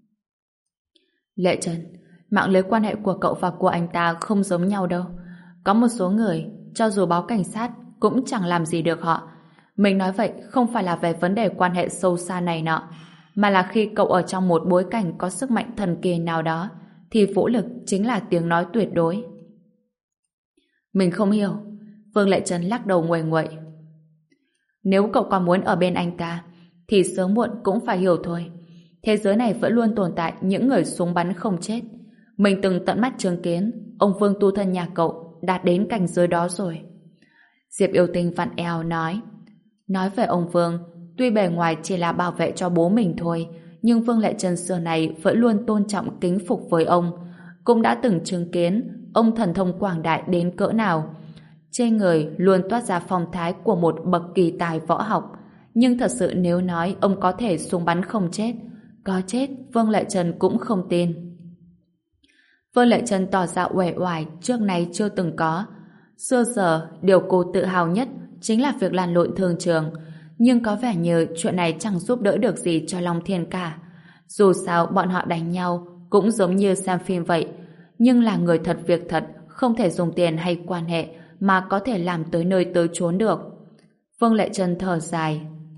Lệ Trân, mạng lưới quan hệ của cậu và của anh ta không giống nhau đâu. Có một số người, cho dù báo cảnh sát, cũng chẳng làm gì được họ. Mình nói vậy không phải là về vấn đề quan hệ sâu xa này nọ, mà là khi cậu ở trong một bối cảnh có sức mạnh thần kỳ nào đó, thì vũ lực chính là tiếng nói tuyệt đối. Mình không hiểu. Vương Lệ Trân lắc đầu nguầy nguậy. Nếu cậu còn muốn ở bên anh ta, thì sớm muộn cũng phải hiểu thôi. Thế giới này vẫn luôn tồn tại những người súng bắn không chết. Mình từng tận mắt chứng kiến ông Vương tu thân nhà cậu đạt đến cảnh giới đó rồi. Diệp Yêu Tinh vặn eo nói. Nói về ông Vương, tuy bề ngoài chỉ là bảo vệ cho bố mình thôi, nhưng Vương Lệ Trân xưa này vẫn luôn tôn trọng kính phục với ông. Cũng đã từng chứng kiến ông thần thông quảng đại đến cỡ nào. Trên người luôn toát ra phong thái của một bậc kỳ tài võ học. Nhưng thật sự nếu nói ông có thể súng bắn không chết, có chết Vương Lệ Trân cũng không tin. Vương Lệ Trân tỏ ra uể oải trước nay chưa từng có. Xưa giờ, điều cô tự hào nhất chính là việc lăn lộn thương trường. Nhưng có vẻ như chuyện này chẳng giúp đỡ được gì cho Long Thiên cả. Dù sao bọn họ đánh nhau cũng giống như xem phim vậy. Nhưng là người thật việc thật, không thể dùng tiền hay quan hệ mà có thể làm tới nơi tới chốn được. Vương Lệ Trân thở dài.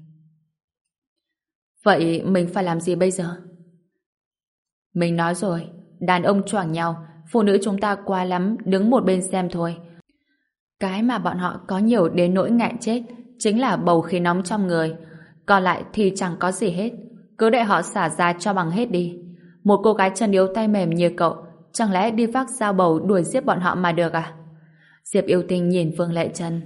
Vậy mình phải làm gì bây giờ? Mình nói rồi, đàn ông choảng nhau, phụ nữ chúng ta quá lắm đứng một bên xem thôi. Cái mà bọn họ có nhiều đến nỗi ngại chết chính là bầu khí nóng trong người. Còn lại thì chẳng có gì hết. Cứ để họ xả ra cho bằng hết đi. Một cô gái chân yếu tay mềm như cậu, chẳng lẽ đi vác dao bầu đuổi giết bọn họ mà được à? Diệp Yêu Tinh nhìn Vương Lệ Trân.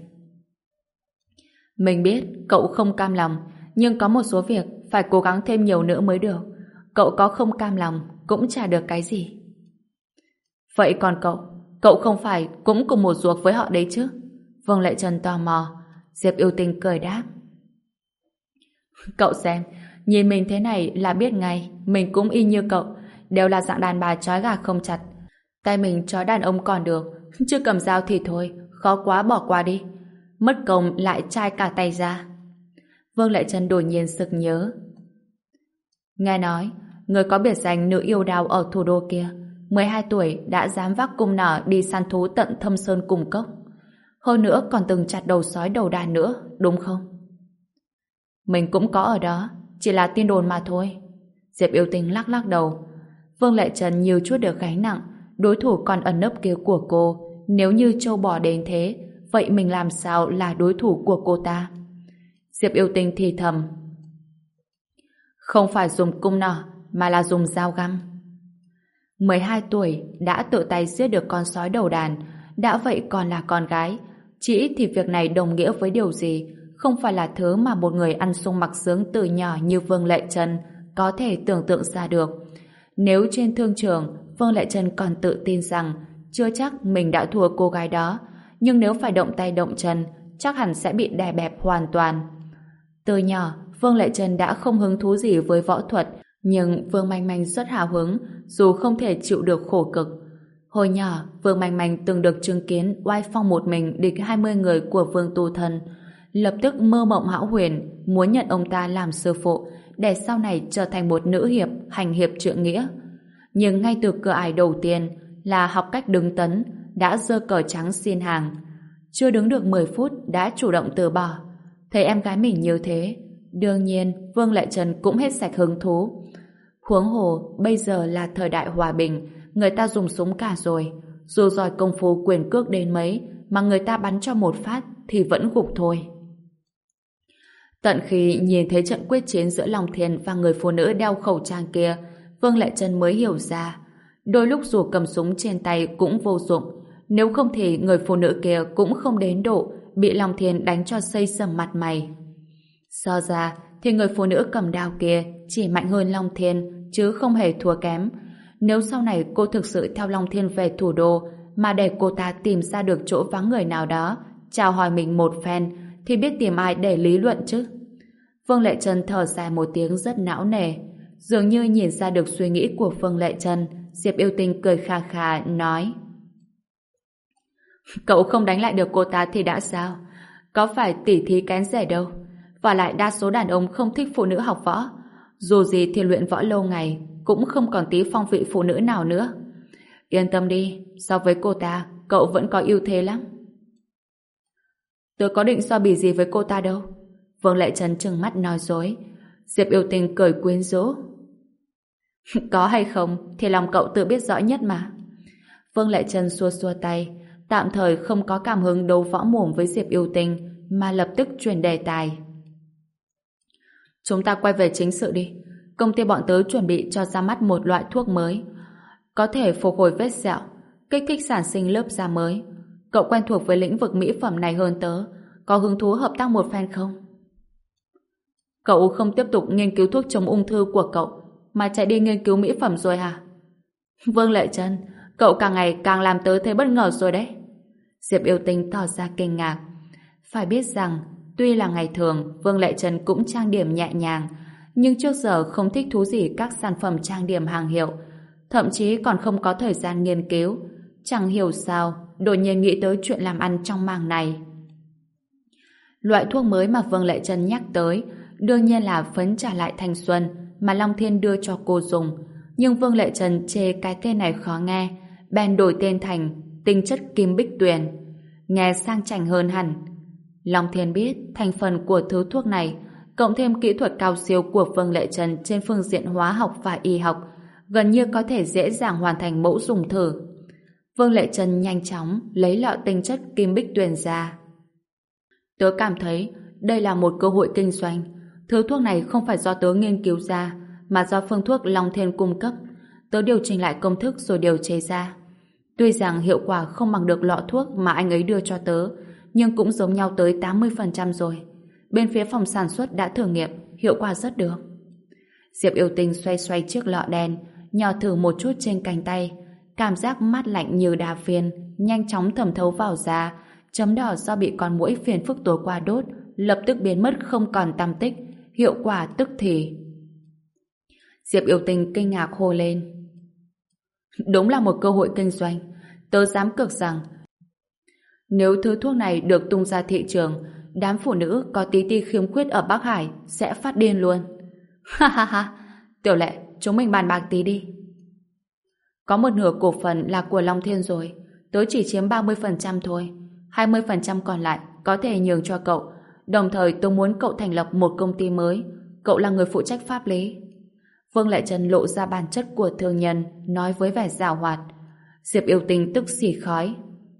Mình biết cậu không cam lòng, nhưng có một số việc phải cố gắng thêm nhiều nữa mới được. Cậu có không cam lòng cũng chả được cái gì. Vậy còn cậu, cậu không phải cũng cùng một ruột với họ đấy chứ? Vương Lệ Trân tò mò. Diệp Yêu Tinh cười đáp. Cậu xem, nhìn mình thế này là biết ngay, mình cũng y như cậu, đều là dạng đàn bà trói gà không chặt. Tay mình trói đàn ông còn được, chứ cầm dao thì thôi, khó quá bỏ qua đi. Mất công lại chai cả tay ra. Vương Lệ Trân đột nhiên sực nhớ. Nghe nói, người có biệt danh nữ yêu đao ở thủ đô kia, mười hai tuổi đã dám vác cung nỏ đi săn thú tận thâm sơn cùng cốc. Hơn nữa còn từng chặt đầu sói đầu đàn nữa, đúng không? Mình cũng có ở đó, chỉ là tin đồn mà thôi. Diệp Yêu Tinh lắc lắc đầu. Vương Lệ Trân nhiều chút được gánh nặng, đối thủ còn ẩn nấp kia của cô. Nếu như trâu bò đến thế, vậy mình làm sao là đối thủ của cô ta? Diệp Yêu Tinh thì thầm. Không phải dùng cung nỏ, mà là dùng dao găm. mười hai tuổi đã tự tay giết được con sói đầu đàn, đã vậy còn là con gái. Chỉ ít thì việc này đồng nghĩa với điều gì? Không phải là thứ mà một người ăn sung mặc sướng từ nhỏ như Vương Lệ Trân có thể tưởng tượng ra được. Nếu trên thương trường, Vương Lệ Trân còn tự tin rằng chưa chắc mình đã thua cô gái đó, nhưng nếu phải động tay động chân, chắc hẳn sẽ bị đè bẹp hoàn toàn. Từ nhỏ, Vương Lệ Trân đã không hứng thú gì với võ thuật, nhưng Vương Manh Manh rất hào hứng, dù không thể chịu được khổ cực. Hồi nhỏ, Vương Manh Manh từng được chứng kiến oai phong một mình địch hai mươi người của Vương Tu Thân, lập tức mơ mộng hão huyền, muốn nhận ông ta làm sư phụ, để sau này trở thành một nữ hiệp, hành hiệp trượng nghĩa. Nhưng ngay từ cửa ải đầu tiên là học cách đứng tấn, đã giơ cờ trắng xin hàng. Chưa đứng được mười phút đã chủ động từ bỏ. Thấy em gái mình như thế, đương nhiên Vương Lệ Trân cũng hết sạch hứng thú. Huống hồ, bây giờ là thời đại hòa bình, người ta dùng súng cả rồi. Dù giỏi công phu quyền cước đến mấy, mà người ta bắn cho một phát thì vẫn gục thôi. Tận khi nhìn thấy trận quyết chiến giữa Long Thiên và người phụ nữ đeo khẩu trang kia, Vương Lệ Trân mới hiểu ra. Đôi lúc dù cầm súng trên tay cũng vô dụng, nếu không thì người phụ nữ kia cũng không đến độ bị Long Thiên đánh cho xây sầm mặt mày. So ra thì người phụ nữ cầm đao kia chỉ mạnh hơn Long Thiên, chứ không hề thua kém. Nếu sau này cô thực sự theo Long Thiên về thủ đô, mà để cô ta tìm ra được chỗ vắng người nào đó, chào hỏi mình một phen, thì biết tìm ai để lý luận chứ. Vương Lệ Trân thở dài một tiếng rất não nề. Dường như nhìn ra được suy nghĩ của Vương Lệ Trân, Diệp Yêu Tinh cười kha kha nói: Cậu không đánh lại được cô ta thì đã sao? Có phải tỉ thí kén rẻ đâu. Và lại đa số đàn ông không thích phụ nữ học võ. Dù gì thì luyện võ lâu ngày cũng không còn tí phong vị phụ nữ nào nữa. Yên tâm đi, so với cô ta, cậu vẫn có ưu thế lắm. Tớ có định so bì gì với cô ta đâu. Vương Lệ Trân trừng mắt nói dối. Diệp Yêu Tinh cười quyến rũ. Có hay không thì lòng cậu tự biết rõ nhất mà. Vương Lệ Trân xua xua tay, tạm thời không có cảm hứng đấu võ mồm với Diệp Yêu Tinh, mà lập tức chuyển đề tài. Chúng ta quay về chính sự đi. Công ty bọn tớ chuẩn bị cho ra mắt một loại thuốc mới, có thể phục hồi vết sẹo, kích thích sản sinh lớp da mới. Cậu quen thuộc với lĩnh vực mỹ phẩm này hơn tớ, có hứng thú hợp tác một phen không? Cậu không tiếp tục nghiên cứu thuốc chống ung thư của cậu, mà chạy đi nghiên cứu mỹ phẩm rồi hả? Vương Lệ Trân, cậu càng ngày càng làm tớ thấy bất ngờ rồi đấy. Diệp Yêu Tinh tỏ ra kinh ngạc. Phải biết rằng, tuy là ngày thường Vương Lệ Trân cũng trang điểm nhẹ nhàng, nhưng trước giờ không thích thú gì các sản phẩm trang điểm hàng hiệu, thậm chí còn không có thời gian nghiên cứu. Chẳng hiểu sao đột nhiên nghĩ tới chuyện làm ăn trong mảng này. Loại thuốc mới mà Vương Lệ Trân nhắc tới đương nhiên là phấn trả lại thanh xuân mà Long Thiên đưa cho cô dùng, nhưng Vương Lệ Trân chê cái tên này khó nghe, bèn đổi tên thành tinh chất kim bích tuyền, nghe sang chảnh hơn hẳn. Long Thiên biết thành phần của thứ thuốc này, cộng thêm kỹ thuật cao siêu của Vương Lệ Trân trên phương diện hóa học và y học, gần như có thể dễ dàng hoàn thành mẫu dùng thử. Vương Lệ Trân nhanh chóng lấy lọ tinh chất kim bích tuyền ra. Tớ cảm thấy đây là một cơ hội kinh doanh. Thứ thuốc này không phải do tớ nghiên cứu ra, mà do phương thuốc Long Thiên cung cấp. Tớ điều chỉnh lại công thức rồi điều chế ra. Tuy rằng hiệu quả không bằng được lọ thuốc mà anh ấy đưa cho tớ, nhưng cũng giống nhau tới tám mươi phần trăm rồi. Bên phía phòng sản xuất đã thử nghiệm, hiệu quả rất được. Diệp Yêu Tinh xoay xoay chiếc lọ đen, nhỏ thử một chút trên cánh tay. Cảm giác mát lạnh như đà phiên, nhanh chóng thẩm thấu vào da. Chấm đỏ do bị con muỗi phiền phức tối qua đốt, lập tức biến mất không còn tăm tích. Hiệu quả tức thì. Diệp Yêu Tinh kinh ngạc hô lên. Đúng là một cơ hội kinh doanh. Tớ dám cược rằng nếu thứ thuốc này được tung ra thị trường, đám phụ nữ có tí ti khiếm khuyết ở Bắc Hải sẽ phát điên luôn. Ha ha ha, Tiểu Lệ, chúng mình bàn bạc tí đi. Có một nửa cổ phần là của Long Thiên rồi, tớ chỉ chiếm ba mươi phần trăm thôi, hai mươi phần trăm còn lại có thể nhường cho cậu. Đồng thời tôi muốn cậu thành lập một công ty mới, cậu là người phụ trách pháp lý. Vương Lệ Trân lộ ra bản chất của thương nhân, nói với vẻ giảo hoạt. Diệp Yêu Tinh tức xì khói.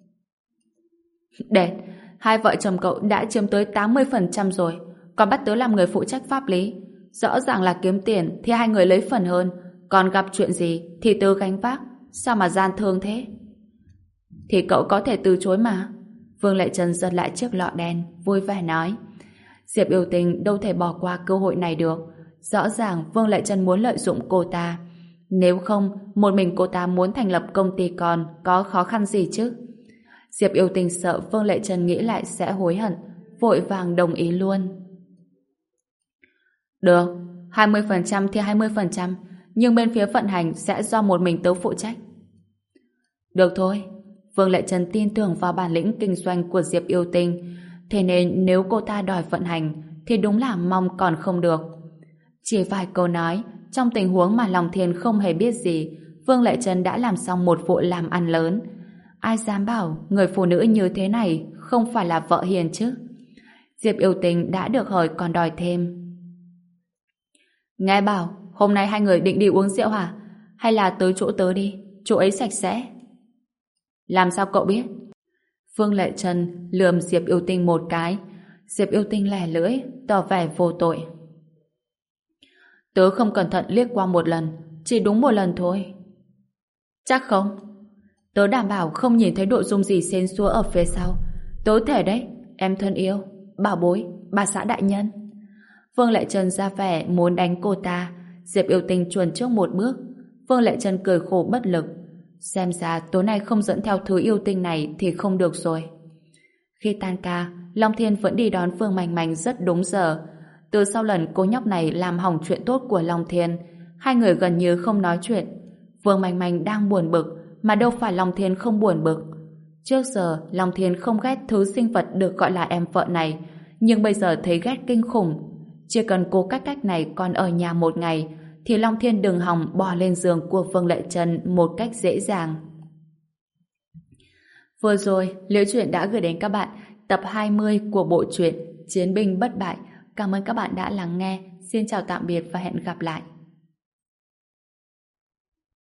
Đệt, hai vợ chồng cậu đã chiếm tới tám mươi phần trăm rồi, còn bắt tớ làm người phụ trách pháp lý. Rõ ràng là kiếm tiền thì hai người lấy phần hơn, còn gặp chuyện gì thì tớ gánh vác. Sao mà gian thương thế? Thì cậu có thể từ chối mà. Vương Lệ Trân giật lại chiếc lọ đen, vui vẻ nói. Diệp Yêu Tinh đâu thể bỏ qua cơ hội này được. Rõ ràng Vương Lệ Trân muốn lợi dụng cô ta. Nếu không, một mình cô ta muốn thành lập công ty con có khó khăn gì chứ? Diệp Yêu Tinh sợ Vương Lệ Trân nghĩ lại sẽ hối hận, vội vàng đồng ý luôn. Được, hai mươi phần trăm thì hai mươi phần trăm, nhưng bên phía vận hành sẽ do một mình tớ phụ trách. Được thôi, Vương Lệ Trân tin tưởng vào bản lĩnh kinh doanh của Diệp Yêu Tinh, thế nên nếu cô ta đòi vận hành thì đúng là mong còn không được. Chỉ vài câu nói, trong tình huống mà Long Thiên không hề biết gì, Vương Lệ Trân đã làm xong một vụ làm ăn lớn. Ai dám bảo người phụ nữ như thế này không phải là vợ hiền chứ? Diệp Yêu Tinh đã được hỏi còn đòi thêm. Nghe bảo, hôm nay hai người định đi uống rượu hả? Hay là tới chỗ tớ đi, chỗ ấy sạch sẽ. Làm sao cậu biết? Vương Lệ Trân lườm Diệp Yêu Tinh một cái. Diệp Yêu Tinh lẻ lưỡi, tỏ vẻ vô tội. Tớ không cẩn thận liếc qua một lần, chỉ đúng một lần thôi. Chắc không? Tớ đảm bảo không nhìn thấy nội dung gì xến xúa ở phía sau. Tớ thể đấy, em thân yêu, bảo bối, bà xã đại nhân. Vương Lệ Trân ra vẻ muốn đánh cô ta. Diệp Yêu Tinh chuồn trước một bước. Vương Lệ Trân cười khổ bất lực. Xem ra tối nay không dẫn theo thứ yêu tinh này thì không được rồi. Khi tan ca, Long Thiên vẫn đi đón Vương Mành Mành rất đúng giờ. Từ sau lần cô nhóc này làm hỏng chuyện tốt của Long Thiên, hai người gần như không nói chuyện. Vương Mành Mành đang buồn bực, mà đâu phải Long Thiên không buồn bực. Trước giờ, Long Thiên không ghét thứ sinh vật được gọi là em vợ này, nhưng bây giờ thấy ghét kinh khủng. Chỉ cần cô cách cách này còn ở nhà một ngày, thì Long Thiên đừng hòng bò lên giường của Vương Lệ Trân một cách dễ dàng. Vừa rồi, Liễu Chuyện đã gửi đến các bạn tập hai mươi của bộ truyện Chiến binh bất bại. Cảm ơn các bạn đã lắng nghe. Xin chào tạm biệt và hẹn gặp lại.